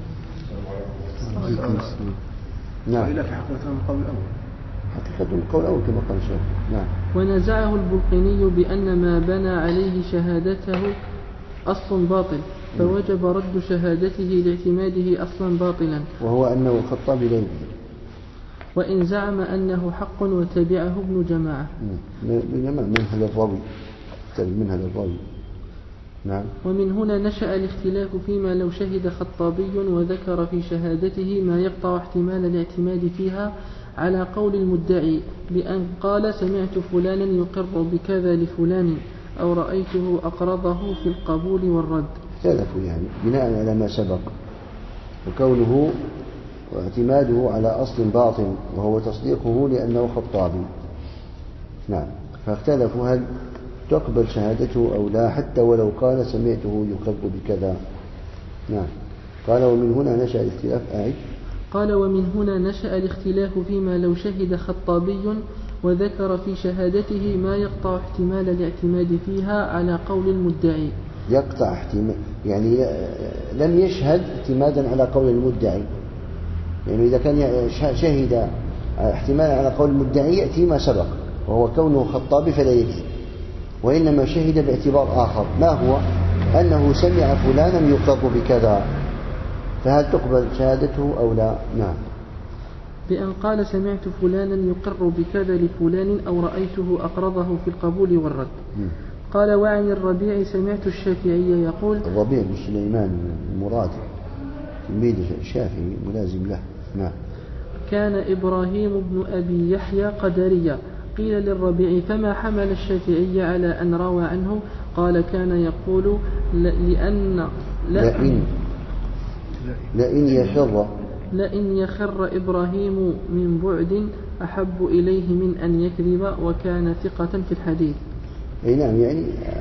نعم. وإلا في حقيقة القول الأول حقيقة القول الأول كما قال الشيخ. نعم. ونزعه البلقيني بأن ما بنى عليه شهادته أصل باطل فوجب رد شهادته لاعتماده أصلا باطلا، وهو أنه الخطابي لا يكذب، وإن زعم أنه حق وتبعه ابن جماعة منها للراوي منها للراوي. نعم. ومن هنا نشأ الاختلاف فيما لو شهد خطابي وذكر في شهادته ما يقطع احتمال الاعتماد فيها على قول المدعي بأن قال سمعت فلانا يقر بكذا لفلان أو رأيته أقرضه في القبول والرد. اختلفوا يعني بناء على ما سبق وكونه واعتماده على أصل باطل وهو تصديقه لأنه خطابي. نعم. فاختلفوا هل تقبل شهادته أو لا حتى ولو قال سمعته يقر بكذا. نعم. قال ومن هنا نشأ الاختلاف. أعد. قال ومن هنا نشأ الاختلاف فيما لو شهد خطابي وذكر في شهادته ما يقطع احتمال الاعتماد فيها على قول المدعي. يقطع احتمال يعني لم يشهد اعتمادا على قول المدعي، يعني إذا كان شهد احتمالا على قول المدعي يأتي ما سبق وهو كونه خطابي فلا يكذب، وإنما شهد باعتبار آخر ما هو أنه سمع فلانا يقر بكذا، فهل تقبل شهادته أو لا؟ نعم. بأن قال سمعت فلانا يقر بكذا لفلان أو رأيته أقرضه في القبول والرد. م. قال وعن الربيع سمعت الشافعي يقول الربيع بن سليمان المرادي تلميذ الشافعي ملازم له. نعم. كان إبراهيم بن أبي يحيى قدريا. قيل للربيع فما حمل الشافعي على أن روى عنه؟ قال كان يقول لأن لئن لئن يخر لئن يخر إبراهيم من بعد أحب إليه من أن يكذب وكان ثقة في الحديث. أي نعم. يعني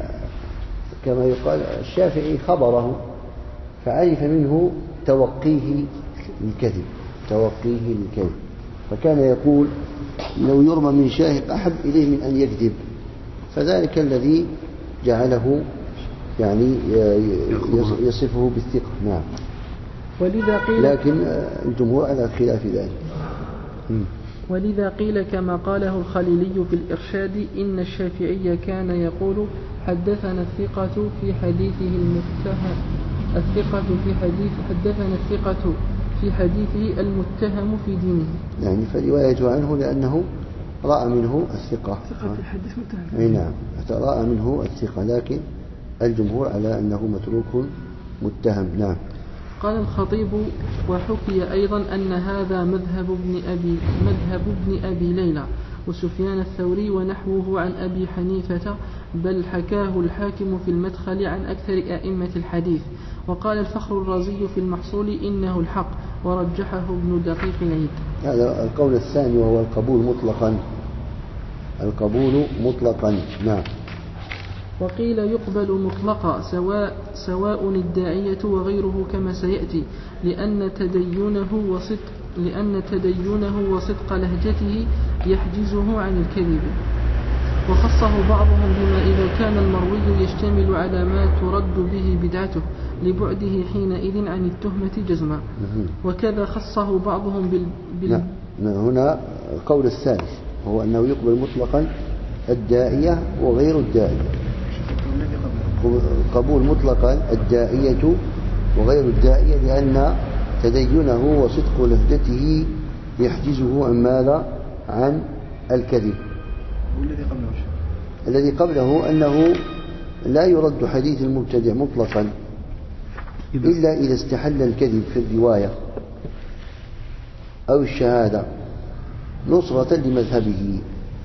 كما يقال الشافعي خبره فعرف منه توقيه الكذب توقيه الكذب فكان يقول لو يرمى من شاهق أحب إليه من أن يكذب، فذلك الذي جعله يعني يصفه بالثقة. نعم. ولذا قيل لكن الجمهور على خلاف ذلك. ولذا قيل كما قاله الخليلي في الإرشاد إن الشافعي كان يقول حدثنا الثقة في حديثه المتهم الثقة في حديث حدثنا الثقة في حديثه المتهم في دينه. يعني فروايته عنه لأنه رأى منه الثقة. ثقة في الحديث متهم. أي نعم. رأى منه الثقة لكن الجمهور على أنه متروك متهم. نعم. قال الخطيب وحكي أيضا أن هذا مذهب ابن أبي مذهب ابن أبي ليلى وسفيان الثوري ونحوه عن أبي حنيفة، بل حكاه الحاكم في المدخل عن أكثر أئمة الحديث. وقال الفخر الرازي في المحصول إنه الحق ورجحه ابن دقيق العيد. هذا القول الثاني وهو القبول مطلقا القبول مطلقا. نعم. وقيل يقبل مطلقا سواء سواء الداعية وغيره كما سيأتي لأن تدينه وصدق لأن تدينه وصدق لهجته يحجزه عن الكذب. وخصه بعضهم بما إذا كان المروي يشتمل على ما ترد به بدعته لبعده حينئذ عن التهمة جزما. وكذا خصه بعضهم بال, بال... هنا القول الثالث هو أنه يقبل مطلقا الداعية وغير الداعية. قبول مطلقا الداعية وغير الداعية لأن تدينه وصدق لهجته يحجزه عن ماذا؟ عن الكذب. والذي قبله الذي قبله أنه لا يرد حديث المبتدع مطلقا إلا إذا استحل الكذب في الرواية أو الشهادة نصرة لمذهبه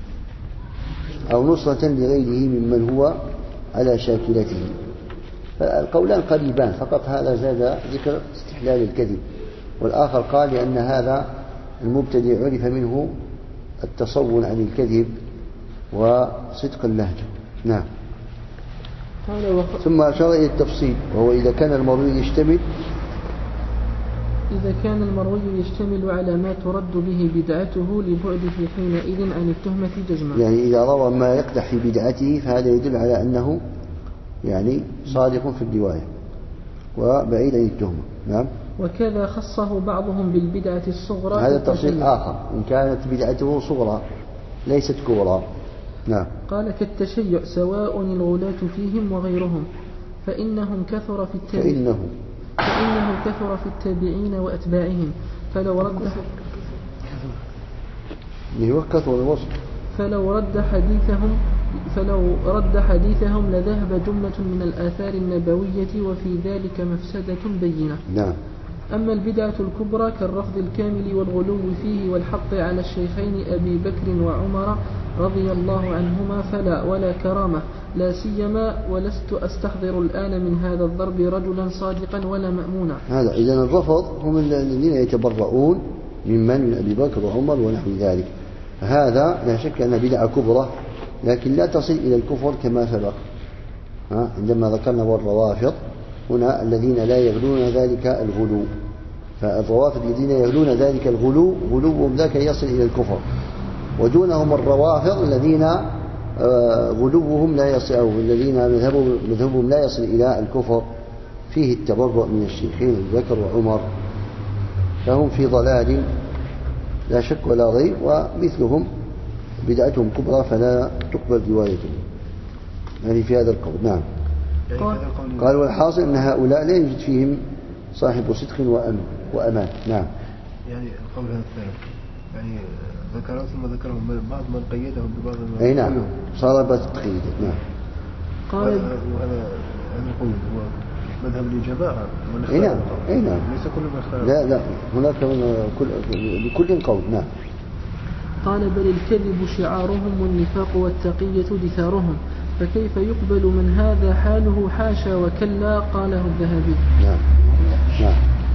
أو نصرة لغيره ممن هو على شاكلته. فالقولان قريبان، فقط هذا زاد ذكر استحلال الكذب، والآخر قال لأن هذا المبتدع عرف منه التصون عن الكذب وصدق اللهجة. نعم. ثم أشار إلى التفصيل وهو إذا كان المروي يشتمل إذا كان المروي يشتمل على ما ترد به بدعته لبعده حينئذ عن التهمة جزما. يعني إذا روى ما يقدح في بدعته فهذا يدل على أنه يعني صادق في الرواية وبعيد عن التهمة. نعم. وكذا خصه بعضهم بالبدعة الصغرى. هذا تفصيل آخر إن كانت بدعته صغرى ليست كبرى. نعم. قال كالتشيع سواء الغلاة فيهم وغيرهم فإنهم كثر في التابعين فإنه فإنه كثر في التابعين وأتباعهم فلو رد هو كثر الوصف فلو رد حديثهم فلو رد حديثهم لذهب جملة من الآثار النبوية وفي ذلك مفسدة بينة. نعم. أما البدعة الكبرى كالرفض الكامل والغلو فيه والحق على الشيخين أبي بكر وعمر رضي الله عنهما فلا ولا كرامة لا سيما ولست أستحضر الآن من هذا الضرب رجلا صادقا ولا مأمونا. هذا إذن الرفض هم الذين يتبرؤون ممن من أبي بكر وعمر ونحو ذلك. هذا لا شك أن بدعة كبرى لكن لا تصل إلى الكفر كما سبق. عندما ذكرنا والروافض هنا الذين لا يغلون ذلك الغلو، فالروافض الذين يغلون ذلك الغلو غلوهم ذاك يصل إلى الكفر، ودونهم الروافض الذين غلوهم لا يصل أو الذين مذهبهم لا يصل إلى الكفر فيه التبرؤ من الشيخين أبي بكر وعمر، فهم في ضلال لا شك ولا ريب، ومثلهم بدعتهم كبرى فلا تقبل روايتهم. يعني في هذا القول. نعم. قال والحاصل أن هؤلاء لا يوجد فيهم صاحب صدق وأمن وأمان. نعم. يعني القول هذا الثالث يعني ذكروا ثم ذكرهم بعض من قيدهم ببعض من أي نعم صار بس تقييد. نعم. قال وهذا هذا القول هو مذهب الجماعة. أي نعم. أي نعم. ليس كل ما اختار. لا لا هناك كل لكل قول. نعم. قال بل الكذب شعارهم والنفاق والتقية دثارهم فكيف يقبل من هذا حاله حاشا وكلا قاله الذهبي. نعم. نعم.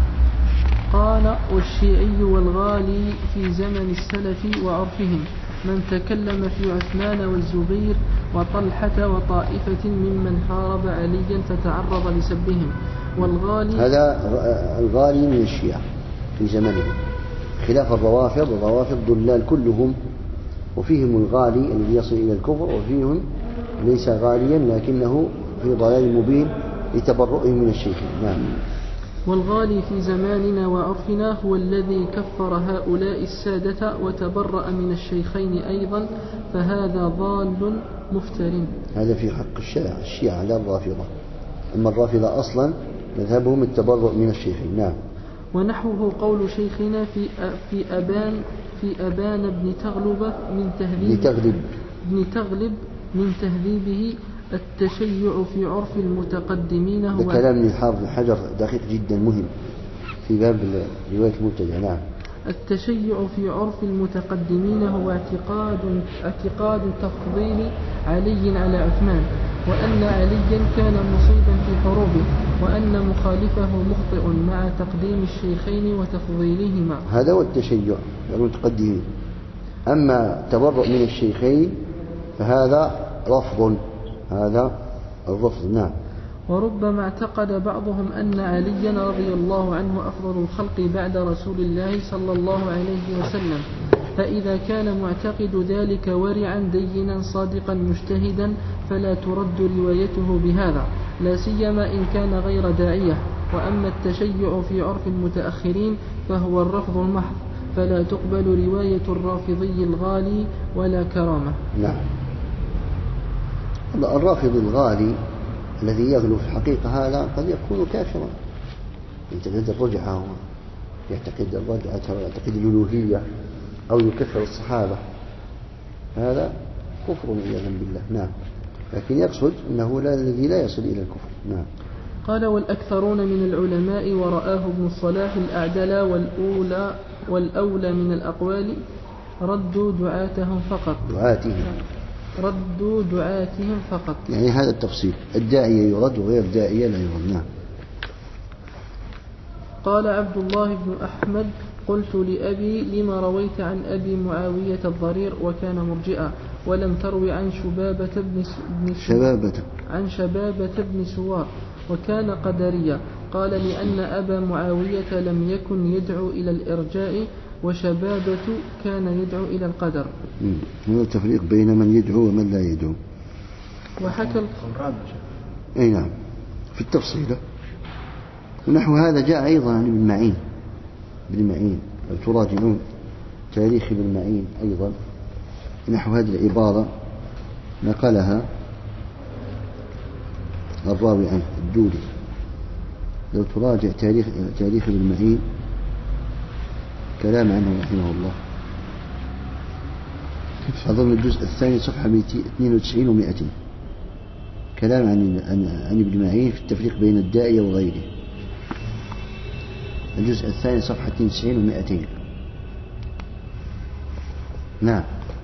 قال والشيعي والغالي في زمن السلف وعرفهم من تكلم في عثمان والزبير وطلحة وطائفة ممن حارب عليا فتعرض لسبهم. والغالي هذا الغالي من الشيعة في زمنه خلاف الروافض. الروافض ضلال كلهم، وفيهم الغالي الذي يصل إلى الكفر، وفيهم ليس غاليا لكنه في ضلال مبين لتبرؤه من الشيخين. نعم. والغالي في زماننا وعرفنا هو الذي كفر هؤلاء السادة وتبرأ من الشيخين أيضا فهذا ضال مفتر. هذا في حق الشيعة الشيعة لا الرافضة. أما الرافضة أصلا مذهبهم التبرؤ من الشيخين. نعم. ونحوه قول شيخنا في في أبان في أبان بن تغلب من تهذيب تغلب بن تغلب من تهذيبه التشيع في عرف المتقدمين هو كلام الحافظ بن حجر دقيق جدا مهم في باب رواية المبتدع. نعم. التشيع في عرف المتقدمين هو اعتقاد اعتقاد تفضيل علي على عثمان، وأن عليا كان مصيبا في حروبه، وأن مخالفه مخطئ مع تقديم الشيخين وتفضيلهما. هذا هو التشيع المتقدمين. أما التبرؤ من الشيخين فهذا رفض. هذا الرفض. نعم. وربما اعتقد بعضهم أن عليا رضي الله عنه أفضل الخلق بعد رسول الله صلى الله عليه وسلم، فإذا كان معتقد ذلك ورعا دينا صادقا مجتهدا فلا ترد روايته بهذا، لا سيما إن كان غير داعية. وأما التشيع في عرف المتأخرين فهو الرفض المحض، فلا تقبل رواية الرافضي الغالي ولا كرامة. نعم. الرافض الغالي الذي يغلو في الحقيقة هذا قد يكون كافرا، يعتقد الرجعة يعتقد الرجعة أو يعتقد الألوهية أو يكفر الصحابة، هذا كفر عياذا بالله. نعم. لكن يقصد أنه لا الذي لا يصل إلى الكفر. نعم. قال والأكثرون من العلماء ورآه ابن الصلاح الأعدل والأولى والأولى من الأقوال ردوا دعاتهم فقط دعاتهم ردوا دعاتهم فقط يعني هذا التفصيل، الداعية يرد وغير الداعية لا يرد. نعم. قال عبد الله بن أحمد قلت لأبي لما رويت عن أبي معاوية الضرير وكان مرجئا ولم تروي عن شبابة بن, بن شبابة عن شبابة بن سوار وكان قدريا. قال لأن أبا معاوية لم يكن يدعو إلى الإرجاء وشبابة كان يدعو إلى القدر. هذا التفريق بين من يدعو ومن لا يدعو. وحكى أي نعم في التفصيل. ونحو هذا جاء أيضا عن ابن معين ابن معين لو تراجعون تاريخ ابن معين أيضا نحو هذه العبارة نقلها الراوي عنه الدوري. لو تراجع تاريخ تاريخ ابن معين كلام عنه رحمه الله أظن الجزء الثاني صفحة اثنين وتسعين ومئتين كلام عن عن ابن معين في التفريق بين الداعية وغيره. الجزء الثاني صفحة اثنين وتسعين ومئتين. نعم.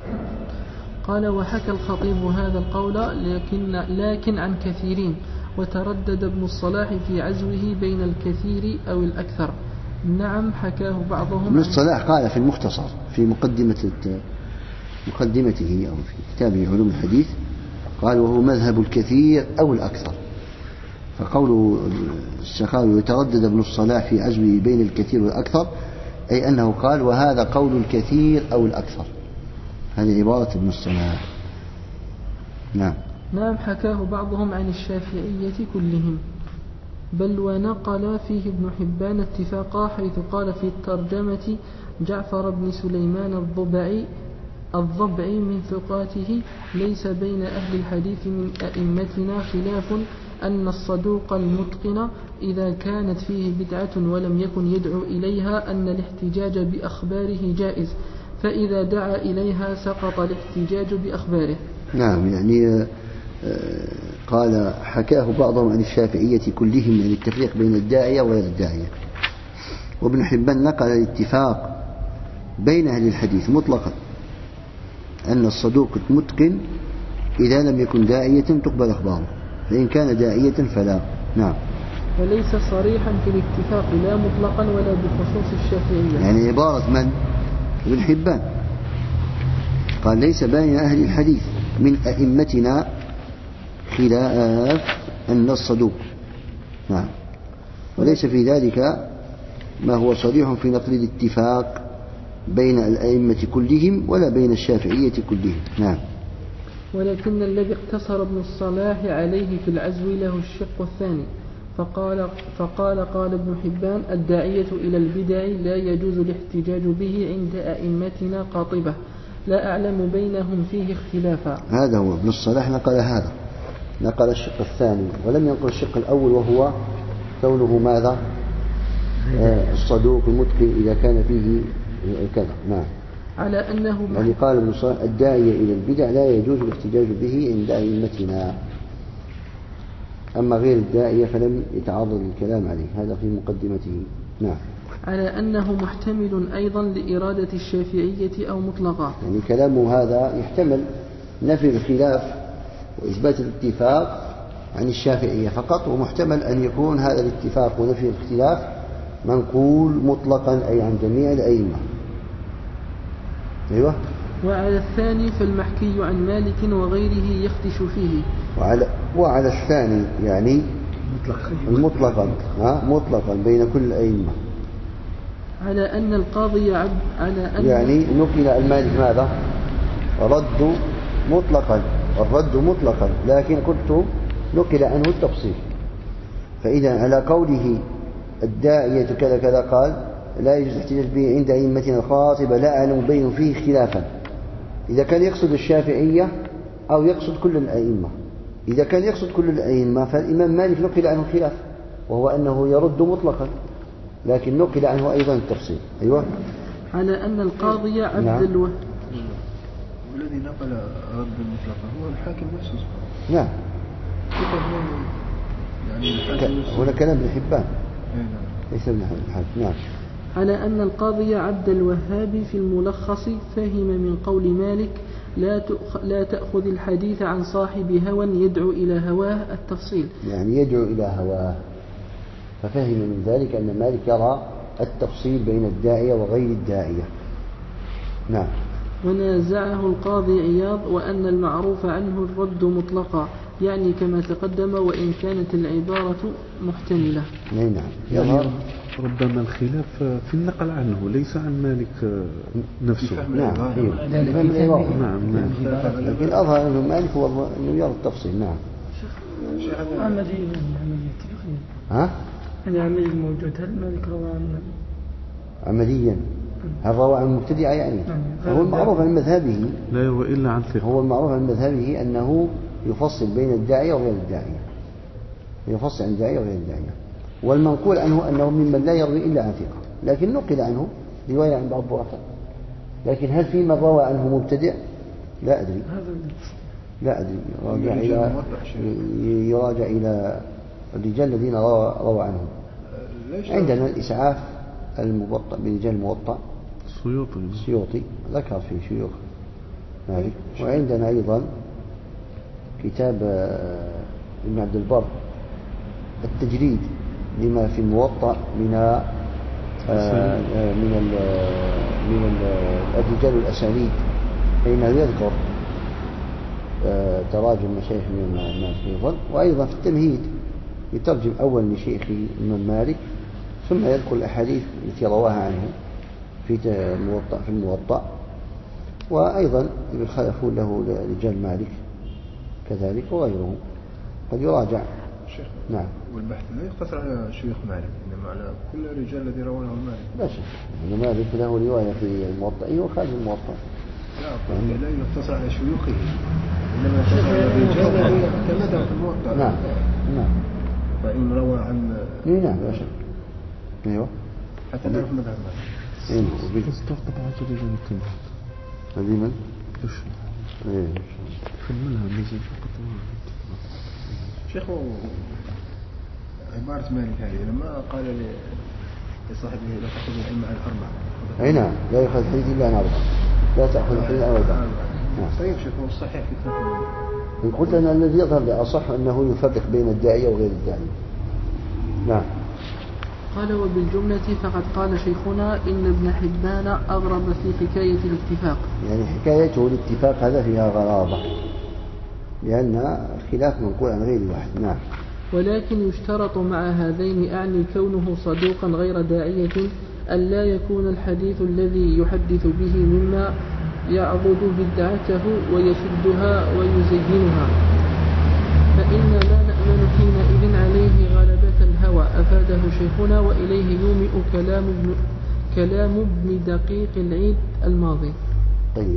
قال وحكى الخطيب هذا القول لكن, لكن عن كثيرين، وتردد ابن الصلاح في عزوه بين الكثير أو الأكثر. نعم حكاه بعضهم. ابن الصلاح قال في المختصر في مقدمة مقدمته أو في كتابه علوم الحديث قال وهو مذهب الكثير أو الأكثر. فقوله السخاوي يتردد ابن الصلاح في عزوه بين الكثير والأكثر أي أنه قال وهذا قول الكثير أو الأكثر. هذه عبارة ابن الصلاح. نعم. نعم حكاه بعضهم عن الشافعية كلهم، بل ونقل فيه ابن حبان اتفاقا حيث قال في الترجمة جعفر بن سليمان الضبعي الضبعي من ثقاته ليس بين أهل الحديث من أئمتنا خلاف أن الصدوق المتقن إذا كانت فيه بدعة ولم يكن يدعو إليها أن الاحتجاج بأخباره جائز، فإذا دعا إليها سقط الاحتجاج بأخباره. نعم يعني قال حكاه بعضهم عن الشافعية كلهم يعني التفريق بين الداعية وغير الداعية. وابن حبان نقل الاتفاق بين أهل الحديث مطلقا أن الصدوق المتقن إذا لم يكن داعية تقبل أخباره، فإن كان داعية فلا. نعم. وليس صريحا في الاتفاق لا مطلقا ولا بخصوص الشافعية. يعني عبارة من؟ ابن حبان قال ليس بين أهل الحديث من أئمتنا خلاف أن الصدوق. نعم. وليس في ذلك ما هو صريح في نقل الاتفاق بين الأئمة كلهم ولا بين الشافعية كلهم. نعم. ولكن الذي اقتصر ابن الصلاح عليه في العزو له الشق الثاني، فقال, فقال قال ابن حبان الداعية إلى البدع لا يجوز الاحتجاج به عند أئمتنا قاطبة لا أعلم بينهم فيه اختلافا. هذا هو ابن الصلاح نقل هذا، نقل الشق الثاني ولم ينقل الشق الأول وهو كونه ماذا؟ آه الصدوق المتقن إذا كان فيه كذا. نعم. على أنه يعني قال ابن الصلاح الداعية إلى البدع لا يجوز الاحتجاج به عند أئمتنا، أما غير الداعية فلم يتعرض الكلام عليه. هذا في مقدمته. نعم. على أنه محتمل أيضا لإرادة الشافعية أو مطلقا. يعني كلامه هذا يحتمل نفي الخلاف وإثبات الاتفاق عن الشافعية فقط، ومحتمل أن يكون هذا الاتفاق ونفي الاختلاف منقول مطلقا أي عن جميع الأئمة. أيوة. وعلى الثاني فالمحكي عن مالك وغيره يخدش فيه. وعلى, وعلى الثاني يعني مطلقا مطلقا بين كل الأئمة. على أن القاضي عبد على أن يعني نقل المالك ماذا؟ رد مطلقا، الرد مطلقا، لكن قلت نقل عنه التفصيل. فإذا على قوله الداعية كذا كذا قال لا يجوز الاحتجاج به عند أئمتنا الخاطبة لا أعلم بينهم فيه خلافا. إذا كان يقصد الشافعية أو يقصد كل الأئمة. إذا كان يقصد كل الأئمة فالإمام مالك نقل عنه خلاف، وهو أنه يرد مطلقا، لكن نقل عنه أيضا التفصيل. أيوة. على أن القاضي عبد نعم. الوه والذي نقل رد المطلقة هو الحاكم نفسه. نعم. يعني هنا كلام ابن حبان نعم. ليس ابن حبان. نعم. على أن القاضي عبد الوهاب في الملخص فهم من قول مالك لا لا تأخذ الحديث عن صاحب هوى يدعو إلى هواه التفصيل، يعني يدعو إلى هواه، ففهم من ذلك أن مالك يرى التفصيل بين الداعية وغير الداعية. نعم. ونازعه القاضي عياض وأن المعروف عنه الرد مطلقا يعني كما تقدم وإن كانت العبارة محتملة. نعم يظهر ربما الخلاف في النقل عنه ليس عن مالك نفسه. نعم نعم نعم لكن الأظهر أنه مالك هو أنه يرى التفصيل. نعم عملي ها يعني عملي الموجود هل مالك روى عنه عمليا هل روى عن مبتدع يعني هو المعروف عن مذهبه لا يروى إلا عن ثقة. هو المعروف عن مذهبه أنه يفصل بين الداعية وغير الداعية يفصل عن الداعية وغير الداعية والمنقول عنه أنه ممن لا يروي إلا عن ثقة لكن نقل عنه رواية عن بعض الضعفاء لكن هل في من روى عنه مبتدع لا أدري لا أدري يراجع إلى يراجع إلى الرجال الذين روى, روى عنهم. عندنا الإسعاف المبطأ برجال الموطأ السيوطي السيوطي ذكر في شيوخ مالك وعندنا أيضا كتاب ابن عبد البر التجريد لما في الموطأ من من من الرجال الأسانيد حينه يذكر تراجم مشايخ من الناس أيضا وأيضا في التمهيد يترجم أول لشيخ الإمام مالك ثم يذكر الأحاديث التي رواها عنه في الموطأ في الموطأ وأيضا ابن خلفون له رجال مالك كذلك وغيره قد يراجع. نعم والبحث لا يقتصر على شيوخ مالك إنما على كل الرجال الذي رواه مالك. لا شك أن مالك له رواية في الموطأ وخارج الموطأ. لا لا يقتصر على شيوخه إنما يقتصر على الرجال الذي اعتمدهم في الموطأ. نعم نعم فإن روى عن نعم لا شك أيوه حتى نعرف مذهب مالك. إيه وبالتالي طبعا رجال التمهيد هذه من؟ إيش؟ إيه كملها نزل فقط. شيخ عبارة مالك هذه لما قال لصاحبه لا تأخذ العلم عن أربعة. أي نعم لا يأخذ الحديث إلا عن أربعة لا تأخذ الحديث عن أربعة. طيب شيخ هو الصحيح في كتاب قلت أن الذي يظهر لأصح أنه يفرق بين الداعية وغير الداعية. نعم. قال وبالجملة فقد قال شيخنا إن ابن حبان أغرب في حكاية الاتفاق. يعني حكايته الاتفاق هذا فيها غرابة لأن الخلاف منقول عن غير واحد. نعم. ولكن يشترط مع هذين أعني كونه صدوقا غير داعية ألا يكون الحديث الذي يحدث به مما يعضد بدعته ويشدها ويزينها فإن لا نأمن حينئذ عليه غلبة الهوى أفاده شيخنا وإليه يومئ كلام ابن, كلام ابن دقيق العيد الماضي. طيب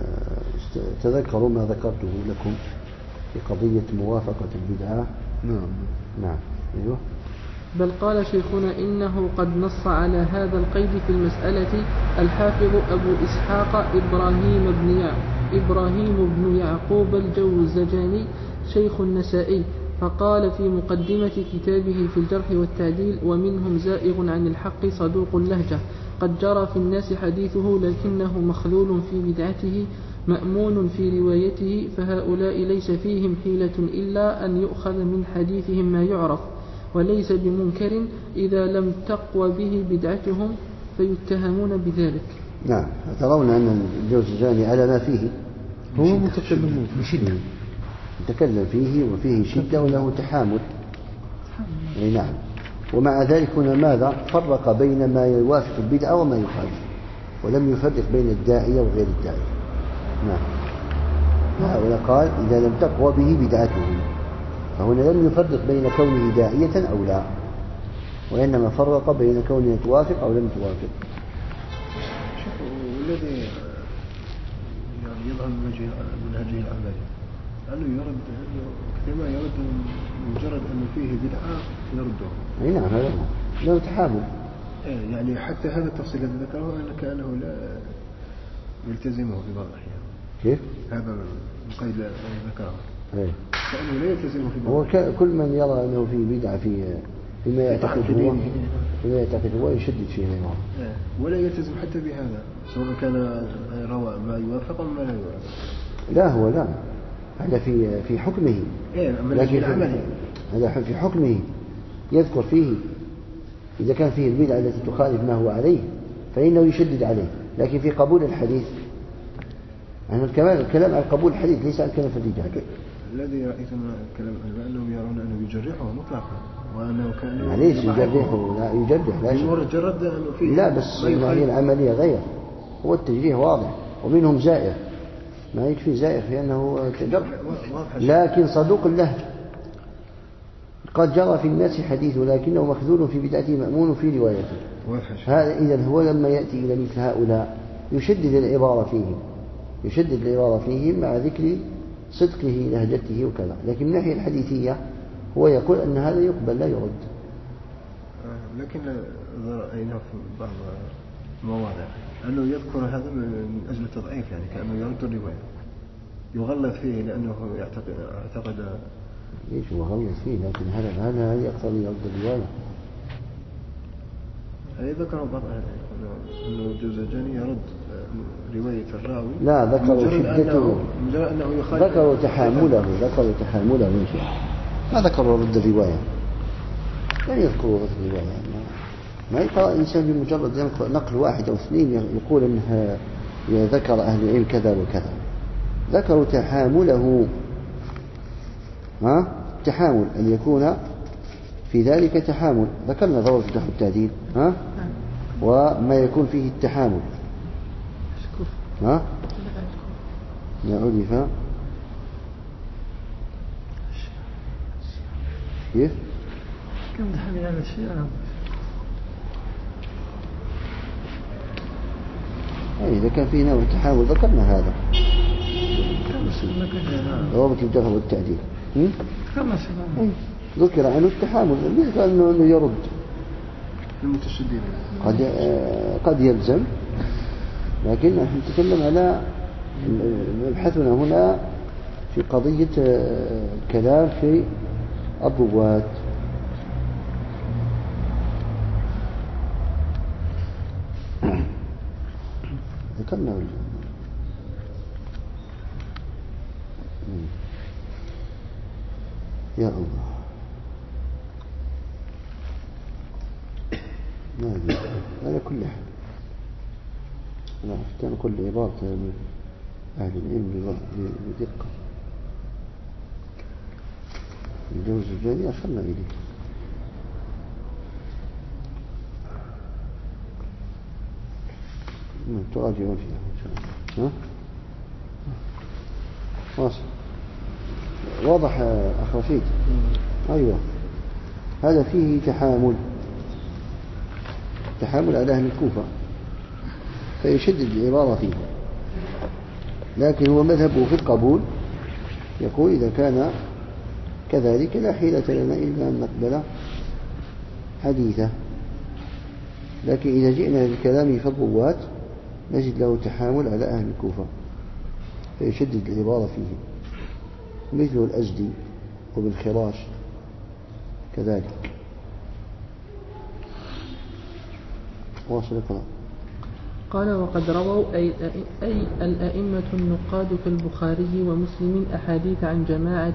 تذكروا ما ذكرته لكم في قضية موافقة البدعة. نعم نعم أيوه. بل قال شيخنا إنه قد نص على هذا القيد في المسألة الحافظ أبو إسحاق إبراهيم بن يع... إبراهيم بن يعقوب الجوزجاني شيخ النسائي فقال في مقدمة كتابه في الجرح والتعديل ومنهم زائغ عن الحق صدوق اللهجة قد جرى في الناس حديثه لكنه مخلول في بدعته مأمون في روايته فهؤلاء ليس فيهم حيلة إلا أن يؤخذ من حديثهم ما يعرف وليس بمنكر إذا لم تقوى به بدعتهم فيتهمون بذلك. نعم ترون أن الجوزجاني على ما فيه هو متكلم بشدة يتكلم فيه وفيه شدة وله تحامل. أي نعم. ومع ذلك هنا ماذا فرق بين ما يوافق البدعة وما يخالف ولم يفرق بين الداعية وغير الداعية. نعم. هنا قال إذا لم تقوى به بدعته فهنا لم يفرق بين كونه داعية أو لا وإنما فرق بين كونه توافق أو لم توافق. والذي يعني يظهر من هذه العملية أنه يرد كما يرد مجرد أنه فيه بدعة يرده. أي نعم هذا له تحامل. يعني حتى هذا التفصيل الذي ذكره أن كأنه لا يلتزمه في بعض الأحيان. كيف؟ هذا القيد الذي ذكره. إيه. كأنه لا يلتزمه في بعض هو ك... كل من يرى أنه فيه بدعة في فيما يعتقد هو فيما يعتقد هو يشدد فيه منه. ولا يلتزم حتى بهذا سواء كان روى ما يوافق أو ما لا يوافق. لا هو لا هذا في في حكمه. إيه لكن في هذا في حكمه يذكر فيه إذا كان فيه البدعة التي تخالف ما هو عليه فإنه يشدد عليه. لكن في قبول الحديث أنا الكلام الكلام عن قبول الحديث ليس عن كلام في الرجال. الذي رأيت من كلام العلماء أنهم يرون أنه يجرحه مطلقا وأنه كان معليش يجرحه لا يجرح لا يمر جرد أنه فيه لا بس هي العملية غير هو التجريح واضح ومنهم زائر ما يكفي زائر في أنه جرح لكن صدوق له قد جرى في الناس حديث لكنه مخذول في بدعته مأمون في روايته هذا إذا هو لما يأتي إلى مثل هؤلاء يشدد العبارة فيهم يشدد العبارة فيهم مع ذكر صدقه لهجته وكذا لكن من الناحية الحديثية هو يقول أن هذا يقبل لا يرد لكن رأينا في بعض المواضع أنه يذكر هذا من أجل التضعيف يعني كأنه يرد الرواية يغلظ فيه لأنه يعتقد اعتقد ليش هو غلظ فيه لكن هذا هذا يقتضي يرد الرواية أي ذكروا بعض أنه الجوزجاني يرد رواية الراوي لا ذكروا شدته مجرد أنه يخالف ذكروا تحامله ذكروا تحامله من شيء ما ذكروا رد الرواية لن يذكروا رد الرواية ما, ما يقرأ إنسان بمجرد نقل واحد أو اثنين يقول أنها ذكر أهل العلم كذا وكذا ذكروا تحامله ها تحامل أن يكون في ذلك تحامل ذكرنا ضرورة فتح التعديل ها وما يكون فيه التحامل ها يعرف كيف كم تحمل هذا الشيء أنا أي إذا كان فيه نوع التحامل ذكرنا هذا ضرورة الجر والتعديل كما سمعنا ذكر عنه التحامل ذكر أنه يرد المتشددين قد قد يلزم لكن نحن نتكلم على مبحثنا هنا في قضية الكلام في الرواة ذكرنا يا الله ما أدري على كل حال أنا حتى نقول عبارة أهل العلم بدقة الجوز الجاني أشرنا إليه تراجعون فيها إن شاء الله ها؟ واصل واضح أخ رشيد أيوة هذا فيه تحامل تحامل على أهل الكوفة فيشدد العبارة فيه لكن هو مذهبه في القبول يقول إذا كان كذلك لا حيلة لنا إلا أن نقبل حديثه لكن إذا جئنا للكلام في الرواة نجد له تحامل على أهل الكوفة فيشدد العبارة فيه مثل الأزدي وبالخراش كذلك واصل اقرأ قال وقد رووا أي, أي الأئمة النقاد كالبخاري ومسلم أحاديث عن جماعة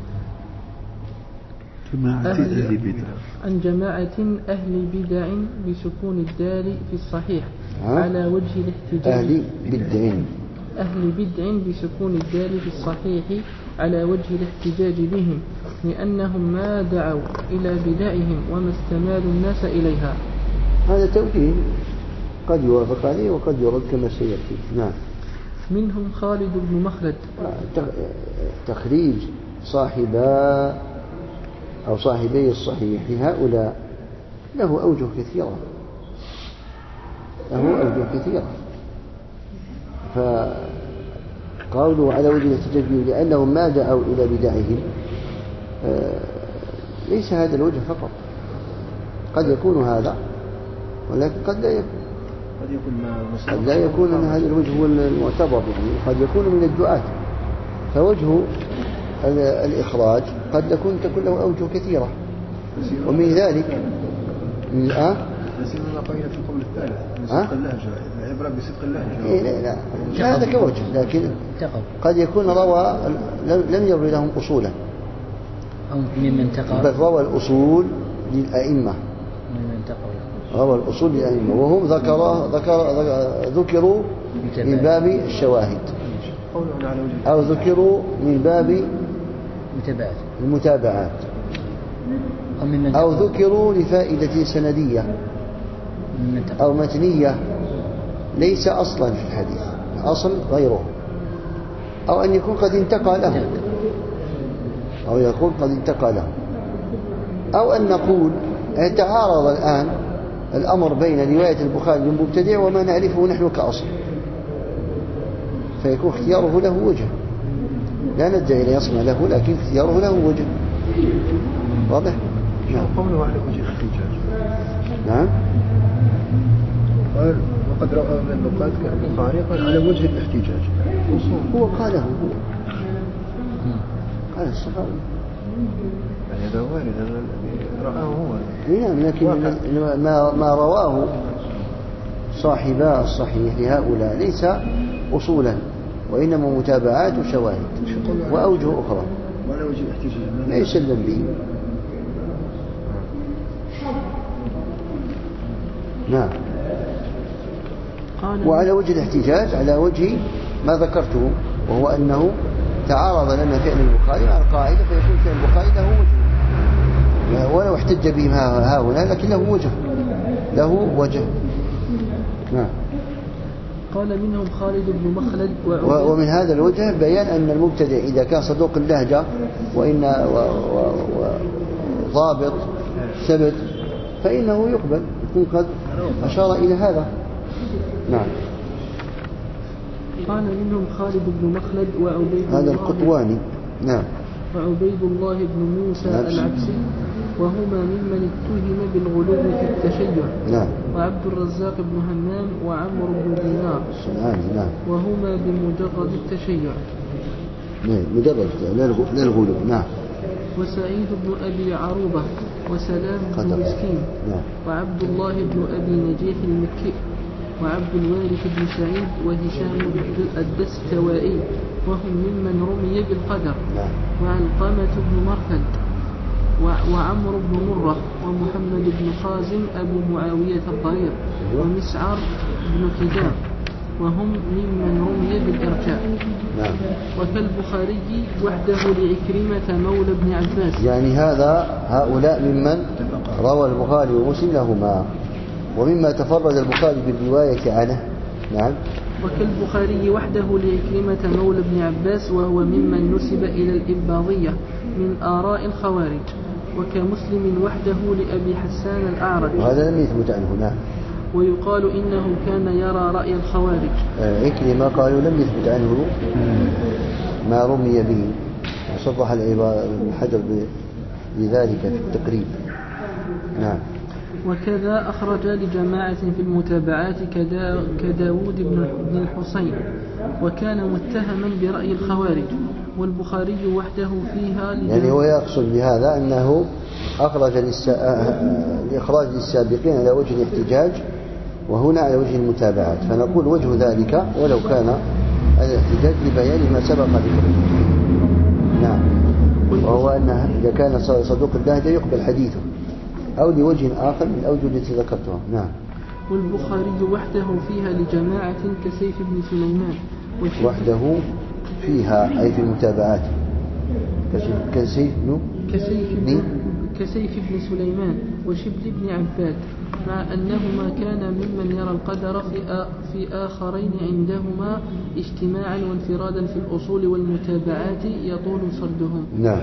جماعة أهل, أهل بدع عن جماعة أهل بدع بسكون الدال في الصحيح ها؟ على وجه الاحتجاج أهل بدع أهل بدع بسكون الدال في الصحيح على وجه الاحتجاج بهم لأنهم ما دعوا إلى بدعهم وما استمالوا الناس إليها. هذا توجيه قد يوافق عليه وقد يرد كما سيأتي. نعم. منهم خالد بن مخلد. تخريج صاحبا أو صاحبي الصحيح هؤلاء له أوجه كثيرة له أوجه كثيرة فقالوا على وجه الاحتجاج لأنهم ما دعوا إلى بدعهم ليس هذا الوجه فقط قد يكون هذا ولكن قد لا يكون قد يكون ما قد لا يكون أن هذا الوجه هو المعتبر يعني قد يكون من الدعاة فوجه الإخراج قد تكون تكون له أوجه كثيرة ومن ذلك الآن نسينا قيل في القول الثالث بصدق اللهجة العبرة بصدق اللهجة إيه لا لا هذا كوجه لكن قد يكون روى لم يروي لهم أصولا أو ممن تقى بل روى الأصول للأئمة ممن تقى روى الأصول للأئمة وهم ذكر ذكر ذكروا من باب الشواهد أو ذكروا من باب متابعات المتابعات أو, ممن أو ذكروا لفائدة سندية أو متنية ليس أصلا في الحديث، أصل غيره، أو أن يكون قد انتقى له أو يكون قد انتقى له أو أن نقول تعارض الآن الأمر بين رواية البخاري للمبتدع وما نعرفه نحن كأصل، فيكون اختياره له وجه، لا ندعي أن يصنع له، لكن اختياره له وجه. واضح؟ نعم. قوله على وجه الاحتجاج. نعم. قال وقد رأى من النقاد كالبخاري قال على وجه الاحتجاج. هو قاله هو قال الصحابي يعني هذا وارد، هذا الذي رآه هو. نعم، لكن ما ما رواه صاحبا الصحيح لهؤلاء ليس أصولا، وإنما متابعات وشواهد وأوجه أخرى وعلى وجه الاحتجاج لا يسلم به. نعم. وعلى وجه الاحتجاج على وجه ما ذكرته، وهو أنه تعارض لنا فعل البخاري مع القاعدة، فيكون فعل البخاري له وجه ولو احتج به ها هنا، لكن له وجه له وجه. نعم. قال منهم خالد بن مخلد ومن هذا الوجه بيان أن المبتدع إذا كان صدوق اللهجة وإن وضابط ثبت فإنه يقبل، يكون قد أشار إلى هذا. نعم. قال منهم خالد بن مخلد وعبيد هذا القطواني. نعم. وعبيد الله بن موسى العبسي، وهما ممن اتهم بالغلو في التشيع. نعم. وعبد الرزاق بن همام وعمرو بن دينار الصنعاني. نعم. وهما بمجرد التشيع. نعم، مجرد لا الغلو. نعم. وسعيد بن أبي عروبة وسلام بن مسكين. نعم. وعبد الله بن أبي نجيح المكي وعبد الوارث بن سعيد وهشام الدستوائي، وهم ممن رمي بالقدر. نعم. وعلقمة بن مرثد وعمرو بن مرة ومحمد بن خازم أبو معاوية الضرير ومسعر بن كدام، وهم ممن رمي بالإرجاء. نعم. وكالبخاري وحده لعكرمة مولى بن عباس. يعني هذا هؤلاء ممن روى البخاري ومسلم لهما، ومما تفرد البخاري بالرواية عنه. نعم. وكالبخاري وحده لعكرمة مولى بن عباس، وهو ممن نسب إلى الإباضية من آراء الخوارج. وكمسلم وحده لأبي حسان الأعرج، وهذا لم يثبت عنه. نعم. ويقال إنه كان يرى رأي الخوارج. عكرمة قالوا لم يثبت عنه ما رمي به، وصرح الحجر بذلك في التقريب. نعم. وكذا أخرج لجماعة في المتابعات كدا كداود بن الحسين، وكان متهما برأي الخوارج. والبخاري وحده فيها يعني هو يقصد بهذا أنه أخرج لإخراج للسابقين على وجه الاحتجاج، وهنا على وجه المتابعات، فنقول وجه ذلك ولو كان الاحتجاج لبيان ما سبق ذكره. نعم. وهو أن إذا كان صدوق اللهجة يقبل حديثه، أو لوجه آخر من الأوجه التي ذكرتها. نعم. والبخاري وحده فيها لجماعة كسيف بن سليمان وحده فيها أي في المتابعات كسيف بن كسيف بن كسيف بن سليمان وشبل بن عباد، مع أنهما كان ممن يرى القدر في في آخرين عندهما اجتماعا وانفرادا في الأصول والمتابعات يطول سردهم. نعم.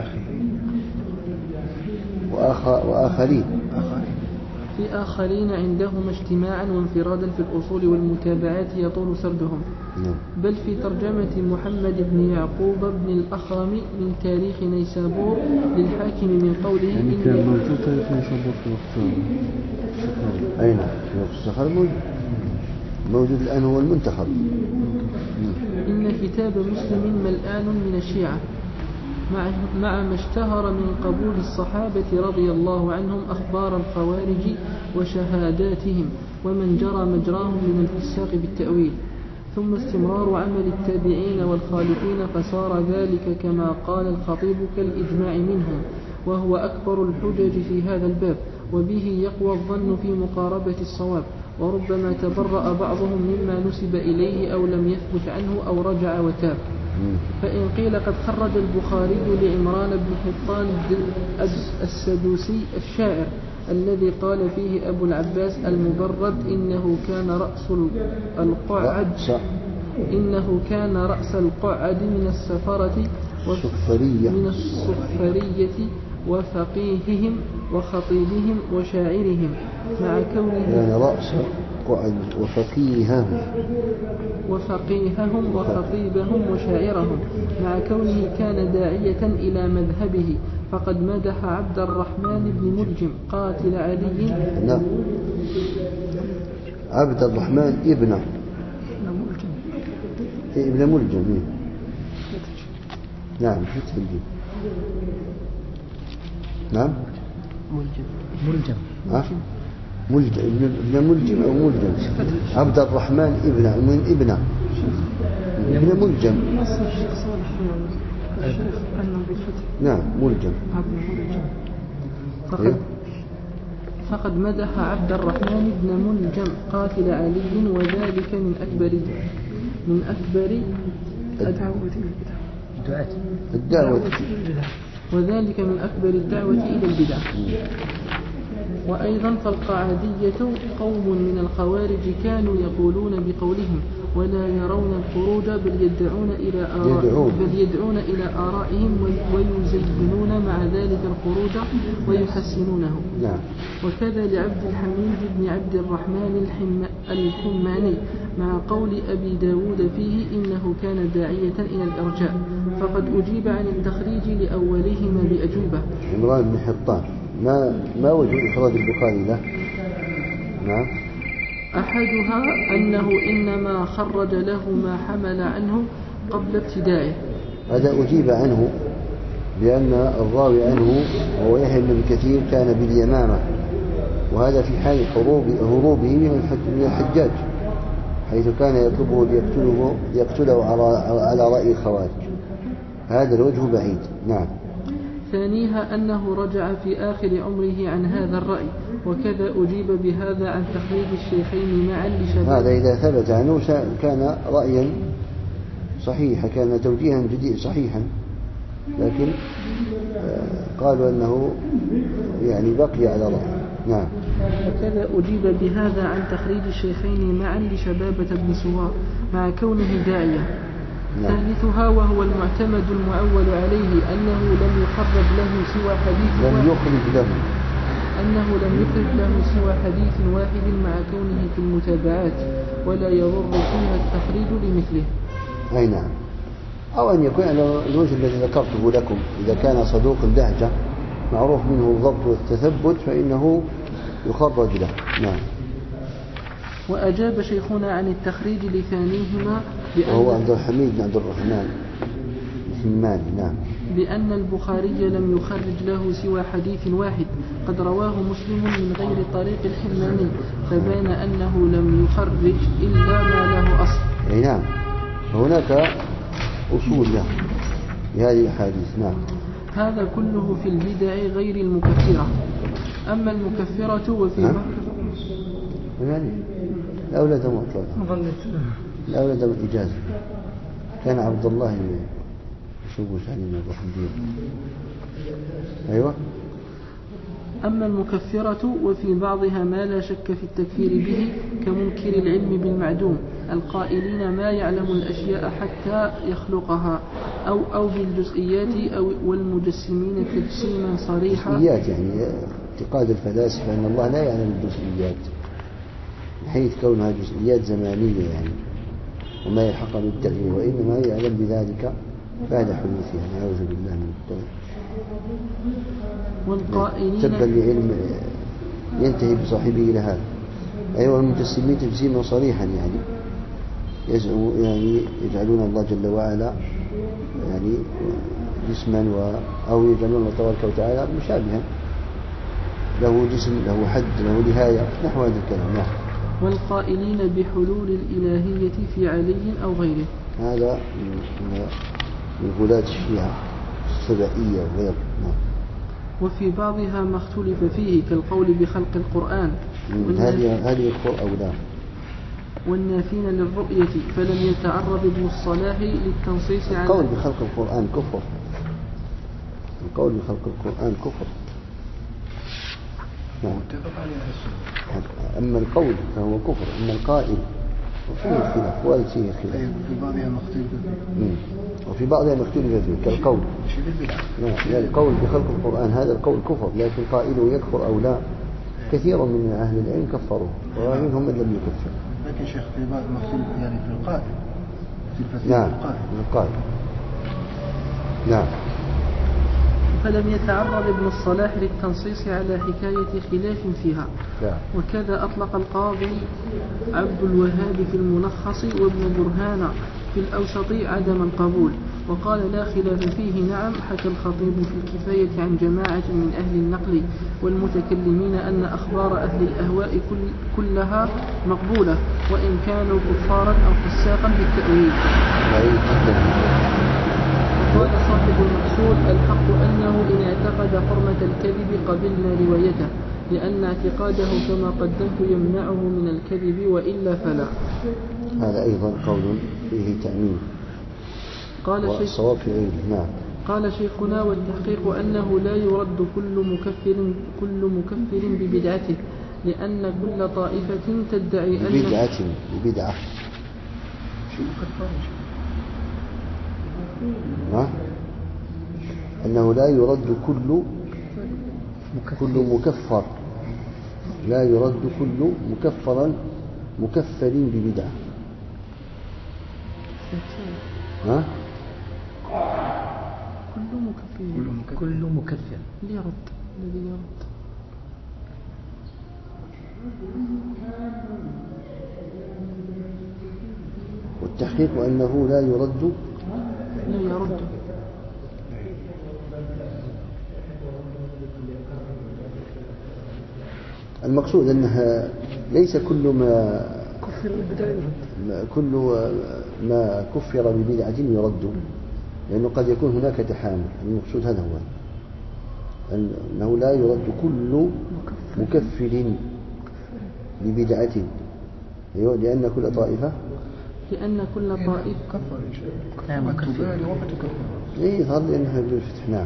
وآخرين في آخرين عندهم اجتماعا وانفرادا في الأصول والمتابعات يطول سردهم. نعم. بل في ترجمة محمد بن يعقوب بن الأخرم من تاريخ نيسابور للحاكم من قوله يعني كان موجود تاريخ نيسابور في وقت السخر. أين في وقت السخر موجود موجود الآن هو المنتخب. إن كتاب مسلم ملآن من الشيعة مع, مع ما اشتهر من قبول الصحابة رضي الله عنهم أخبار الخوارج وشهاداتهم ومن جرى مجراهم من الفساق بالتأويل، ثم استمرار عمل التابعين والخالفين، فصار ذلك كما قال الخطيب كالإجماع منهم، وهو أكبر الحجج في هذا الباب، وبه يقوى الظن في مقاربة الصواب، وربما تبرأ بعضهم مما نسب إليه أو لم يثبت عنه أو رجع وتاب. فإن قيل قد خرج البخاري لعمران بن حطان السدوسي الشاعر الذي قال فيه أبو العباس المبرد إنه كان رأس القعد إنه كان رأس القعد من السفرة من الصفرية وفقيههم وخطيبهم وشاعرهم مع كونه يعني رأس قعد وفقيههم وفقيههم وخطيبهم وشاعرهم مع كونه كان داعية إلى مذهبه فقد مدح عبد الرحمن بن ملجم قاتل علي. لا عبد الرحمن ابن ابن ملجم. نعم فتح الجيم. نعم ملجم ملجم ها ملجم ابن ملجم أو ملجم. عبد الرحمن ابن من ابن ابن ملجم. نعم ملجم. فقد, فقد مدح عبد الرحمن بن ملجم قاتل علي وذلك من أكبر من أكبر الدعوة وذلك من أكبر الدعوة إلى البدع. وأيضا فالقعدية قوم من الخوارج كانوا يقولون بقولهم ولا يرون الخروج بل يدعون إلى آرائهم بل يدعون إلى آرائهم ويزينون مع ذلك الخروج ويحسنونه. نعم. وكذا لعبد الحميد بن عبد الرحمن الحماني مع قول أبي داود فيه إنه كان داعية إلى الإرجاء فقد أجيب عن التخريج لأولهما بأجوبة. عمران بن حطان ما ما وجه إخراج البخاري له؟ نعم. أحدها أنه إنما خرج له ما حمل عنه قبل ابتدائه. هذا أجيب عنه بأن الراوي عنه وهو يحيى بن كثير كان باليمامة وهذا في حال حروب هروبه من الحجاج حيث كان يطلبه ليقتله, ليقتله على, على رأي الخوارج. هذا الوجه بعيد. نعم. ثانيها أنه رجع في آخر عمره عن هذا الرأي وكذا أجيب بهذا عن تخريج الشيخين معا لشباب. هذا إذا ثبت عنه كان رأيا صحيحا كان توجيها جديد صحيحا لكن قالوا أنه يعني بقي على رأي. نعم. وكذا أجيب بهذا عن تخريج الشيخين معا لشبابة بن سوار مع كونه داعية. نعم. ثالثها وهو المعتمد المعول عليه أنه لم يخرج له سوى حديث لم يخرج له أنه لم يخرج له سوى حديث واحد مع كونه في المتابعات ولا يضر فيها التخريج لمثله. أي نعم. أو أن يكون على الوجه الذي ذكرته لكم إذا كان صدوق اللهجة معروف منه الضبط والتثبت فإنه يخرج له. نعم. وأجاب شيخنا عن التخريج لثانيهما بأن وهو عبد الحميد بن عبد الرحمن الحماني. نعم. بأن البخاري لم يخرج له سوى حديث واحد قد رواه مسلم من غير طريق الحماني فبان أنه لم يخرج إلا ما له أصل. أي نعم. هناك أصول له لهذه الأحاديث. نعم. هذا كله في البدع غير المكفرة. أما المكفرة وفي يعني الأولاد مطلقا الأولاد الإجازة كان عبد الله يشوف علينا الرحمن. أيوة. أما المكفرة وفي بعضها ما لا شك في التكفير به كمنكر العلم بالمعدوم القائلين ما يعلم الأشياء حتى يخلقها أو أو بالجزئيات أو والمجسمين تجسيما صريحا. جزئيات يعني اعتقاد الفلاسفة أن الله لا يعلم الجزئيات بحيث كونها جزئيات زمانية يعني وما يلحق بالتغيير وإنما يعلم بذلك بعد حدوثها. نعوذ بالله من التغيير. والقائلين تبا لعلم ينتهي بصاحبه إلى هذا. أيها المجسمين تجسيما صريحا يعني يزعموا يعني يجعلون الله جل وعلا يعني جسما و أو يجعلون الله تبارك وتعالى مشابها له جسم له حد له نهاية نحو هذا الكلام. نعم. والقائلين بحلول الإلهية في علي أو غيره. هذا من غلاة الشيعة السبائية وغيره. نعم. وفي بعضها ما اختلف فيه كالقول بخلق القرآن. هذه هذه القرآن أو لا والنافين للرؤية، فلم يتعرض ابن الصلاح للتنصيص على القول بخلق القرآن كفر. القول بخلق القرآن كفر. نعم. أما القول فهو كفر، أما القائل وفيه خلاف، وارد فيه خلاف. في بعضها مختلف فيه. وفي بعضها مختلف فيه كالقول. نعم. يعني القول بخلق القرآن هذا القول كفر، لكن قائله يكفر أو لا كثير من أهل العلم كفروا ومنهم من لم يكفر. لكن شيخ في بعض مختلف يعني في القائل. في نعم. القائل. القائل. نعم. فلم يتعرض ابن الصلاح للتنصيص على حكاية خلاف فيها. لا. وكذا أطلق القاضي عبد الوهاب في الملخص وابن برهان في الأوسط عدم القبول، وقال لا خلاف فيه. نعم، حكى الخطيب في الكفاية عن جماعة من أهل النقل والمتكلمين أن أخبار أهل الأهواء كل كلها مقبولة وإن كانوا كفارا أو فساقا بالتأويل. قال صاحب المقصود الحق أنه إن اعتقد حرمة الكذب قبلنا روايته، لأن اعتقاده كما قدمت يمنعه من الكذب، وإلا فلا. هذا أيضا قول فيه تأمين. قال والصواب في غيره. نعم. قال شيخنا والتحقيق أنه لا يرد كل مكفر كل مكفر ببدعته، لأن كل طائفة تدعي أن بدعة ببدعة ها؟ أنه لا يرد كل كل مكفر، لا يرد كل مكفرا مكفر ببدعة. ها؟ كل مكفر كل مكفر يرد الذي يرد. والتحقيق أنه لا يرد لا يرد المقصود أنها ليس كل ما كفر بالبدع كل ما كفر ببدعة يرد، لأنه قد يكون هناك تحامل. المقصود هذا هو أنه لا يرد كل مكفر ببدعة، لأن كل طائفة لأن كل طائفة كفر نعم مكفر. إيه يظهر لأنها بالفتح. نعم.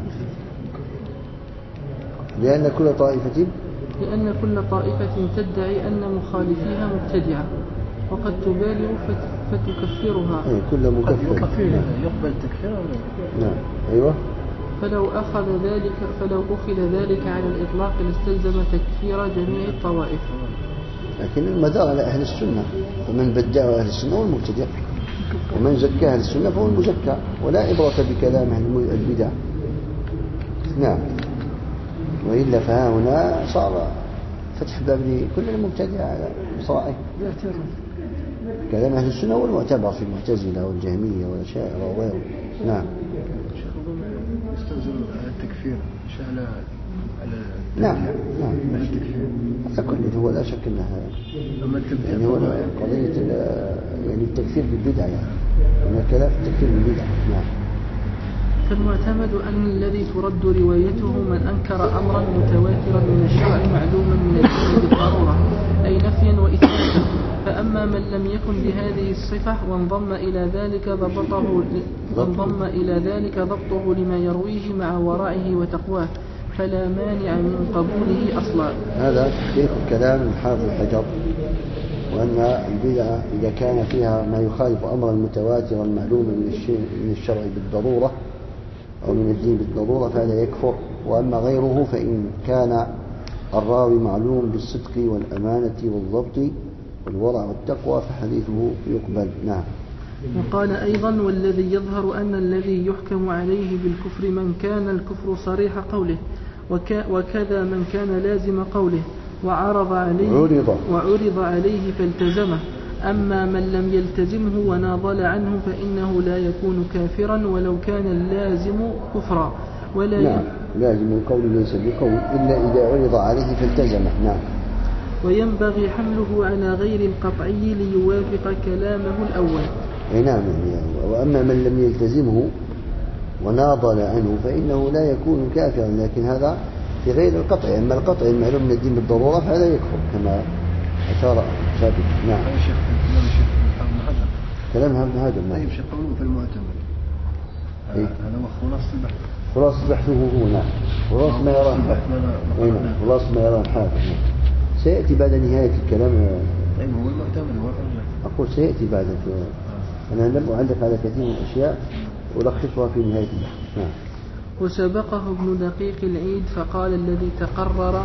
لأن كل طائفة لأن كل طائفة تدعي أن مخالفيها مبتدعة وقد تبالغ فتكفرها. إيه كل مكفر يقبل تكفير. نعم. أيوة. فلو أخذ ذلك فلو أخذ ذلك على الإطلاق لاستلزم تكفير جميع الطوائف. لكن المدار على أهل السنة، ومن بدع أهل السنة هو المبتدع، ومن زكى أهل السنة فهو المزكى، ولا عبرة بكلام أهل البدع. نعم. وإلا فهنا صار فتح باب لكل المبتدع على مصائب. كلام أهل السنة هو المعتبر في المعتزلة والجهمية والأشاعرة وغيره. نعم. يستلزم التكفير على على نعم. نعم. التكفير. كل هو لا شك أنها يعني هو قضية يعني التكفير بالبدع، يعني هناك كلام في التكفير بالبدع. نعم. فالمعتمد أن الذي ترد روايته من أنكر أمرا متواترا من الشرع معلوما من الدين بالضرورة، أي نفيا وإثباتا. فأما من لم يكن بهذه الصفة وانضم إلى ذلك ضبطه وانضم إلى ذلك ضبطه لما يرويه مع ورعه وتقواه، فلا مانع من قبوله أصلا. هذا تحقيق الكلام الحافظ الحجر، وأن البدعة إذا كان فيها ما يخالف أمرا متواترا معلوما من الشرع بالضرورة أو من الدين بالضرورة فهذا يكفر. وأما غيره فإن كان الراوي معلوم بالصدق والأمانة والضبط والورع والتقوى فحديثه يقبل. نعم. وقال أيضا والذي يظهر أن الذي يحكم عليه بالكفر من كان الكفر صريح قوله وكذا من كان لازم قوله وعرض عليه, عرض. وعرض عليه فالتزمه. أما من لم يلتزمه وناضل عنه فإنه لا يكون كافرا ولو كان اللازم كفرا ولا نعم. لازم القول ليس بقول إلا إذا عرض عليه فالتزمه. نعم. وينبغي حمله على غير القطعي ليوافق كلامه الأول. أي نعم. يعني وأما من لم يلتزمه وناضل عنه فإنه لا يكون كافرا، لكن هذا في غير القطع. أما القطع المعلوم من الدين بالضرورة فهذا يكفر كما أشار ثابت. نعم. يا شيخ كلام الشيخ ابن حجر. كلام ابن حجر. طيب شيخ قوله في المعتمد. إيه؟ هذا هو خلاص البحث. خلاص بحثه هو نعم. خلاص ما يراه نعم. خلاص ما يراه الحافظ. سيأتي بعد نهاية الكلام. طيب هو المعتمد هو الرجح. أقول سيأتي بعد. أنا لم أعلق على كثير من الأشياء ألخصها في نهاية البحث. نعم. وسبقه ابن دقيق العيد فقال الذي تقرر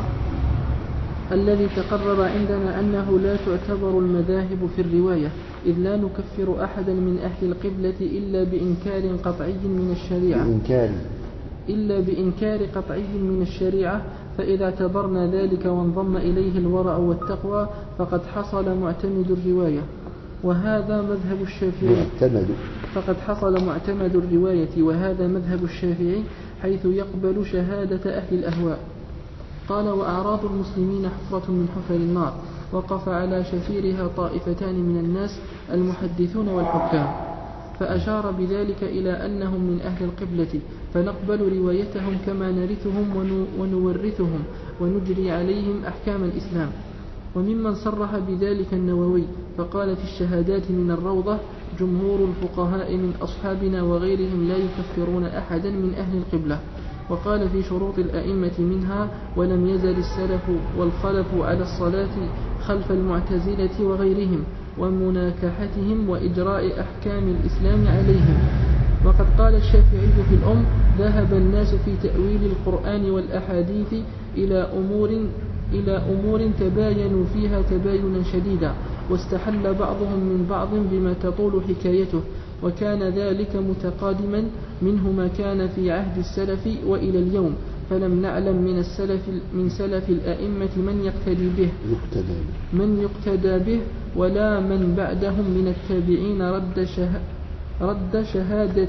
الذي تقرر عندنا أنه لا تعتبر المذاهب في الرواية، إذ لا نكفر أحدا من أهل القبلة إلا بإنكار قطعي من الشريعة بإنكار إلا بإنكار قطعي من الشريعة، فإذا اعتبرنا ذلك وانضم إليه الورع والتقوى فقد حصل معتمد الرواية، وهذا مذهب الشافعي. معتمد. فقد حصل معتمد الرواية وهذا مذهب الشافعي، حيث يقبل شهادة أهل الأهواء. قال: وأعراض المسلمين حفرة من حفر النار، وقف على شفيرها طائفتان من الناس، المحدثون والحكام، فأشار بذلك إلى أنهم من أهل القبلة، فنقبل روايتهم كما نرثهم ونورثهم ونجري عليهم أحكام الإسلام. وممن صرح بذلك النووي، فقال في الشهادات من الروضة: جمهور الفقهاء من أصحابنا وغيرهم لا يكفرون أحدا من أهل القبلة. وقال في شروط الأئمة منها: ولم يزل السلف والخلف على الصلاة خلف المعتزلة وغيرهم، ومناكحتهم وإجراء أحكام الإسلام عليهم. وقد قال الشافعي في الأم: ذهب الناس في تأويل القرآن والأحاديث إلى أمور إلى أمور تباينوا فيها تباينا شديدا، واستحل بعضهم من بعض بما تطول حكايته، وكان ذلك متقادما منه ما كان في عهد السلف وإلى اليوم، فلم نعلم من السلف من سلف الأئمة من يقتدي به من يقتدى به ولا من بعدهم من التابعين رد شه رد شهادة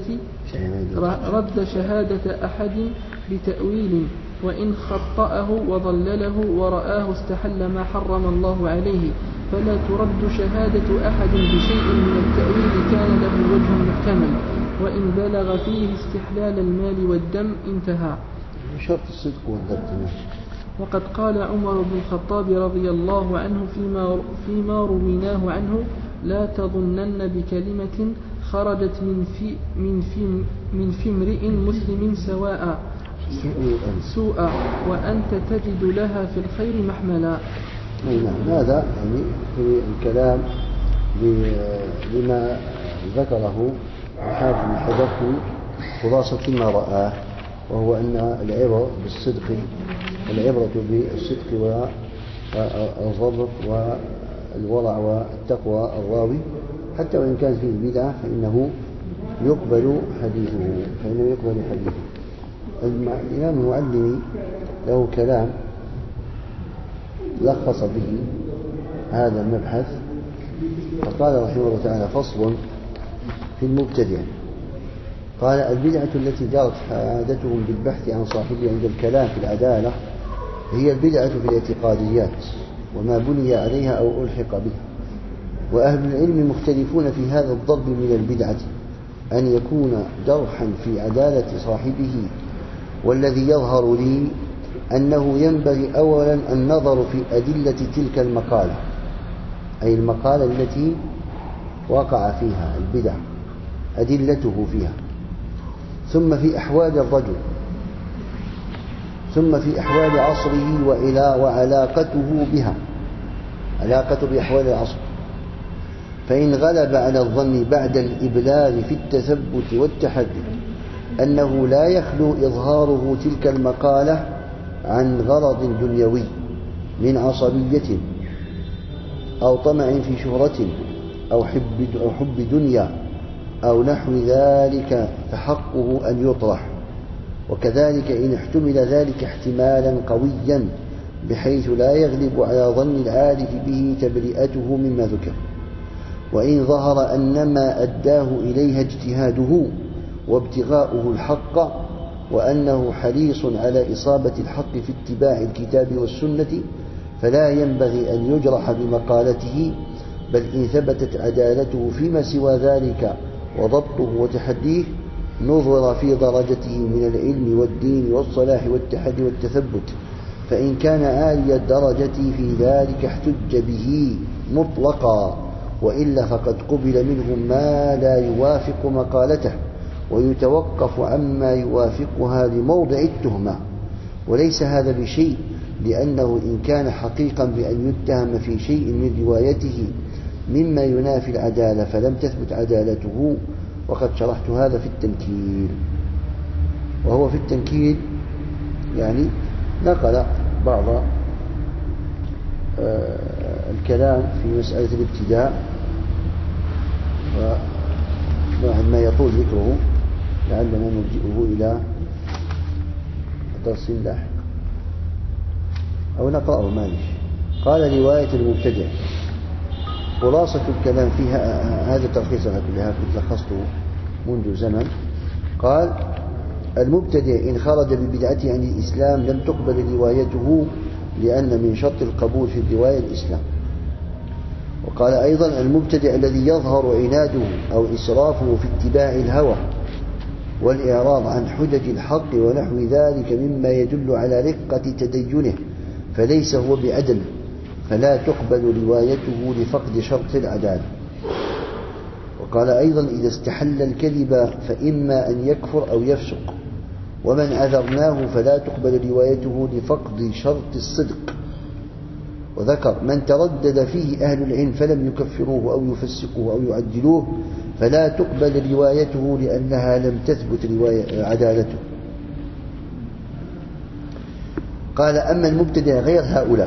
رد شهادة أحد بتأويل، وإن خطأه وضلله ورآه استحل ما حرم الله عليه، فلا ترد شهادة أحد بشيء من التأويل كان له وجه محتمل، وإن بلغ فيه استحلال المال والدم انتهى. شرط الصدق والضبط. وقد قال عمر بن الخطاب رضي الله عنه فيما, فيما رويناه عنه: لا تظنن بكلمة خرجت من في من في من في امرئ مسلم سواء سوءا وأنت تجد لها في الخير محملا. نعم. هذا يعني في الكلام لما ذكره الحافظ بن حجر في خلاصة ما رآه، وهو أن العبرة بالصدق العبرة بالصدق والضبط والورع والتقوى الراوي، حتى وإن كان فيه البدعة فإنه يقبل حديثه فإنه يقبل حديثه. الإمام المعلمي له كلام لخص به هذا المبحث، فقال رحمه الله تعالى: فصل في المبتدع. قال: البدعة التي جرت عادتهم بالبحث عن صاحبها عند الكلام في العدالة هي البدعة في الاعتقاديات وما بني عليها أو ألحق بها، وأهل العلم مختلفون في هذا الضرب من البدعة، أن يكون جرحا في عدالة صاحبه، والذي يظهر لي أنه ينبغي أولا النظر في أدلة تلك المقالة، أي المقالة التي وقع فيها البدع أدلته فيها، ثم في أحوال الرجل، ثم في أحوال عصره وإلى وعلاقته بها، علاقته بأحوال العصر. فإن غلب على الظن بعد الإبلاغ في التثبت والتحدي أنه لا يخلو إظهاره تلك المقالة عن غرض دنيوي من عصبية أو طمع في شهرة أو حب, أو حب دنيا أو نحو ذلك، فحقه أن يطرح. وكذلك إن احتمل ذلك احتمالا قويا بحيث لا يغلب على ظن العارف به تبرئته مما ذكر. وإن ظهر أن ما أداه إليها اجتهاده وابتغاؤه الحق، وأنه حريص على إصابة الحق في اتباع الكتاب والسنة، فلا ينبغي أن يجرح بمقالته، بل إن ثبتت عدالته فيما سوى ذلك وضبطه وتحديه نظر في درجته من العلم والدين والصلاح والتحدي والتثبت، فإن كان عالي الدرجة في ذلك احتج به مطلقا، وإلا فقد قبل منه ما لا يوافق مقالته، ويتوقف عما يوافقها لموضع التهمة، وليس هذا بشيء، لأنه إن كان حقيقا بأن يتهم في شيء من روايته مما ينافي العدالة فلم تثبت عدالته، وقد شرحت هذا في التنكيل. وهو في التنكيل يعني نقل بعض الكلام في مسألة الابتداء، ونوعا ما يطول ذكره لعلنا نلجئه إلى درس لاحق أو نقرأه مالش. قال رواية المبتدع. خلاصة الكلام فيها هذا تلخيص على كلها كنت لخصته منذ زمن. قال المبتدع إن خرج ببدعته عن الإسلام لم تقبل روايته، لأن من شرط القبول في الرواية الإسلام. وقال أيضا المبتدع الذي يظهر عناده أو إسرافه في اتباع الهوى والإعراض عن حجج الحق ونحو ذلك مما يدل على رقة تدينه فليس هو بعدل، فلا تقبل روايته لفقد شرط العدالة. وقال أيضا إذا استحل الكذب فإما أن يكفر أو يفسق، ومن عذرناه فلا تقبل روايته لفقد شرط الصدق. وذكر من تردد فيه أهل العلم فلم يكفروه أو يفسقوه أو يعدلوه فلا تقبل روايته لأنها لم تثبت رواية عدالته. قال أما المبتدع غير هؤلاء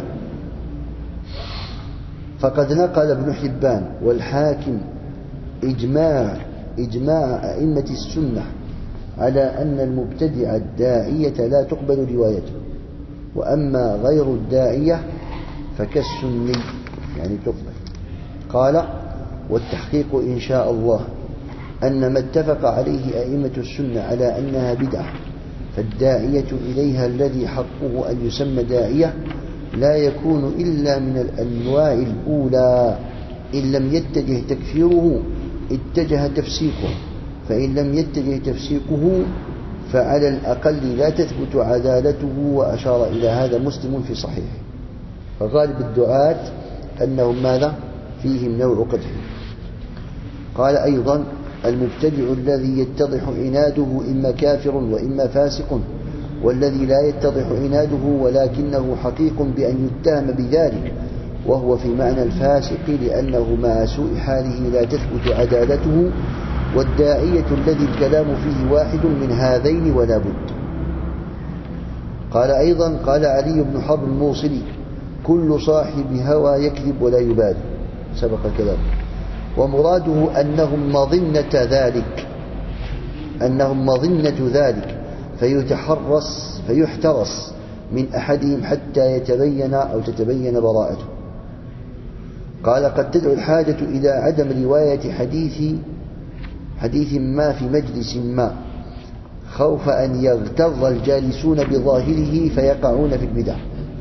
فقد نقل ابن حبان والحاكم إجماع إجماع أئمة السنة على أن المبتدع الداعية لا تقبل روايته، وأما غير الداعية فكالسني يعني تقبل. قال والتحقيق إن شاء الله أن ما اتفق عليه أئمة السنة على أنها بدعة فالداعية إليها الذي حقه أن يسمى داعية لا يكون إلا من الأنواع الأولى، إن لم يتجه تكفيره اتجه تفسيقه، فإن لم يتجه تفسيقه فعلى الأقل لا تثبت عدالته. وأشار إلى هذا مسلم في صحيحه. فغالب الدعاة أنهم ماذا فيهم نوع قدح. قال أيضا المبتدع الذي يتضح عناده إما كافر وإما فاسق، والذي لا يتضح عناده ولكنه حقيق بأن يتهم بذلك وهو في معنى الفاسق، لأنه مع سوء حاله لا تثبت عدالته. والداعية الذي الكلام فيه واحد من هذين ولا بد. قال أيضا قال علي بن حرب الموصلي كل صاحب هوى يكذب ولا يبالي، سبق كلامه. ومراده أنهم مظنة ذلك أنهم مظنة ذلك فيتحرس فيحترس من أحدهم حتى يتبين أو تتبين براءته. قال قد تدعو الحاجة إلى عدم رواية حديث حديث ما في مجلس ما خوف أن يغتر الجالسون بظاهره فيقعون في البدع.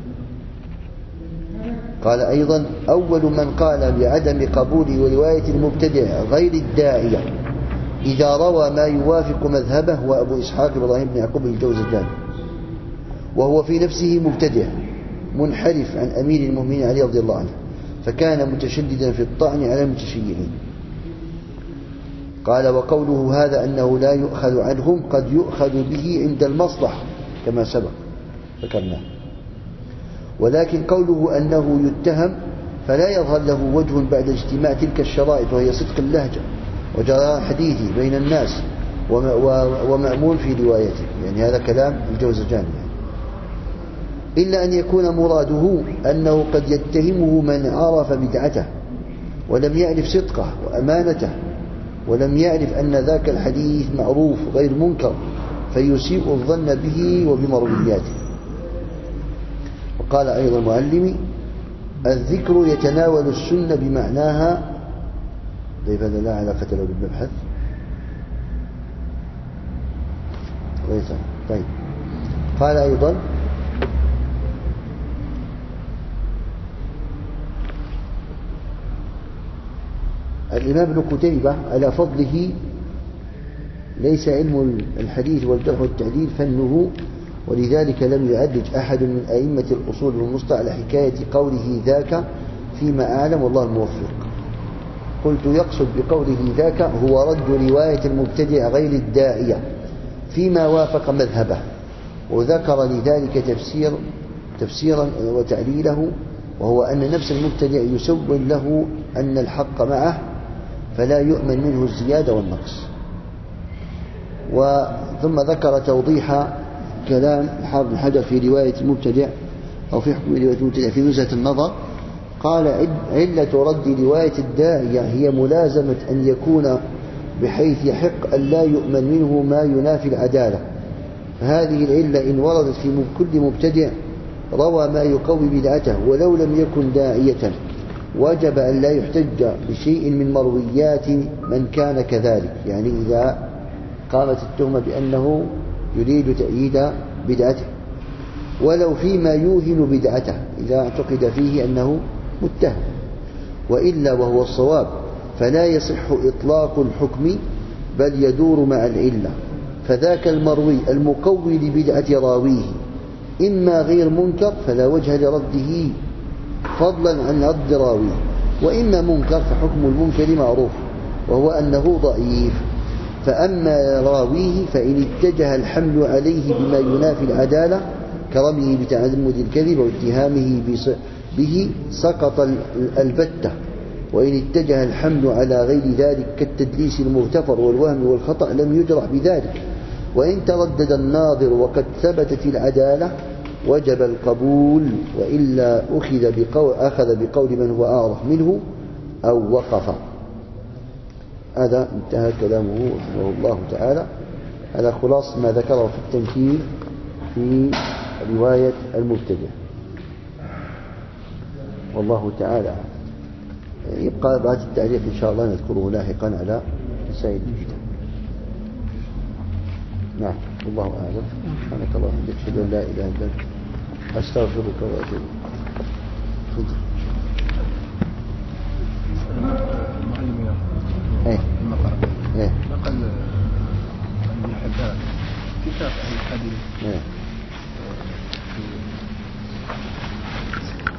قال أيضا أول من قال بعدم قبول رواية المبتدع غير الداعية إذا روى ما يوافق مذهبه هو أبو إسحاق إبراهيم بن يعقوب الجوزجاني، وهو في نفسه مبتدع منحرف عن أمير المؤمنين علي رضي الله عنه، فكان متشددا في الطعن على المتشيعين. قال وقوله هذا أنه لا يؤخذ عنهم قد يؤخذ به عند المصلحة كما سبق ذكرناه، ولكن قوله أنه يتهم فلا يظهر له وجه بعد اجتماع تلك الشرائط وهي صدق اللهجة وجراء حديثه بين الناس ومأمون في روايته، يعني هذا كلام الجوزجاني يعني. إلا أن يكون مراده أنه قد يتهمه من عرف بدعته ولم يعرف صدقه وأمانته ولم يعرف أن ذاك الحديث معروف غير منكر فيسيء الظن به وبمروياته. وقال أيضا المعلمي الذكر يتناول السنة بمعناها. طيب هذا لا علاقة له بالمبحث. طيب قال أيضا الإمام ابن قتيبة على فضله ليس علم الحديث والجرح والتعديل فنه، ولذلك لم يعدج أحد من أئمة الأصول والمصطلح على حكاية قوله ذاك فيما أعلم والله الموفق. قلت يقصد بقوله ذاك هو رد رواية المبتدع غير الداعية فيما وافق مذهبه، وذكر لذلك تفسير تفسيرا وتعليله، وهو أن نفس المبتدع يسول له أن الحق معه فلا يؤمن منه الزيادة والنقص. وثم ذكر توضيح كلام الحافظ بن حجر في رواية المبتدع أو في حكم رواية المبتدع في نزهة النظر، قال علة رد رواية الداعية هي ملازمة أن يكون بحيث يحق أن لا يؤمن منه ما ينافي العدالة، فهذه العلة إن وردت في كل مبتدع روى ما يقوي بدعته ولو لم يكن داعية وجب أن لا يحتج بشيء من مرويات من كان كذلك، يعني إذا قامت التهمة بأنه يريد تأييد بدعته ولو فيما يوهن بدعته إذا اعتقد فيه أنه متهم، وإلا وهو الصواب فلا يصح إطلاق الحكم بل يدور مع العلة، فذاك المروي المقوي لبدعة راويه إما غير منكر فلا وجه لرده فضلا عن رد راويه، وإما منكر فحكم المنكر معروف وهو أنه ضعيف، فأما راويه فإن اتجه الحمل عليه بما ينافي العدالة كرميه بتعمد الكذب واتهامه به سقط البتة، وإن اتجه الحمل على غير ذلك كالتدليس المغتفر والوهم والخطأ لم يجرح بذلك، وإن تردد الناظر وقد ثبتت العدالة وجب القبول، وإلا أخذ بقول, أخذ بقول من هو أعرف منه أو وقف. هذا انتهى كلامه رحمه الله تعالى على خلاص ما ذكره في التنكيل في رواية المبتدع، والله تعالى يبقى بعد التعليق إن شاء الله نذكره لاحقا على مسائل الكتاب. نعم والله أعلم. سبحانك اللهم وبحمدك أشهد أن لا إله إلا أنت أستغفرك وأتوب إليك. ايه نقل ابن حبان كتاب أهل الحديث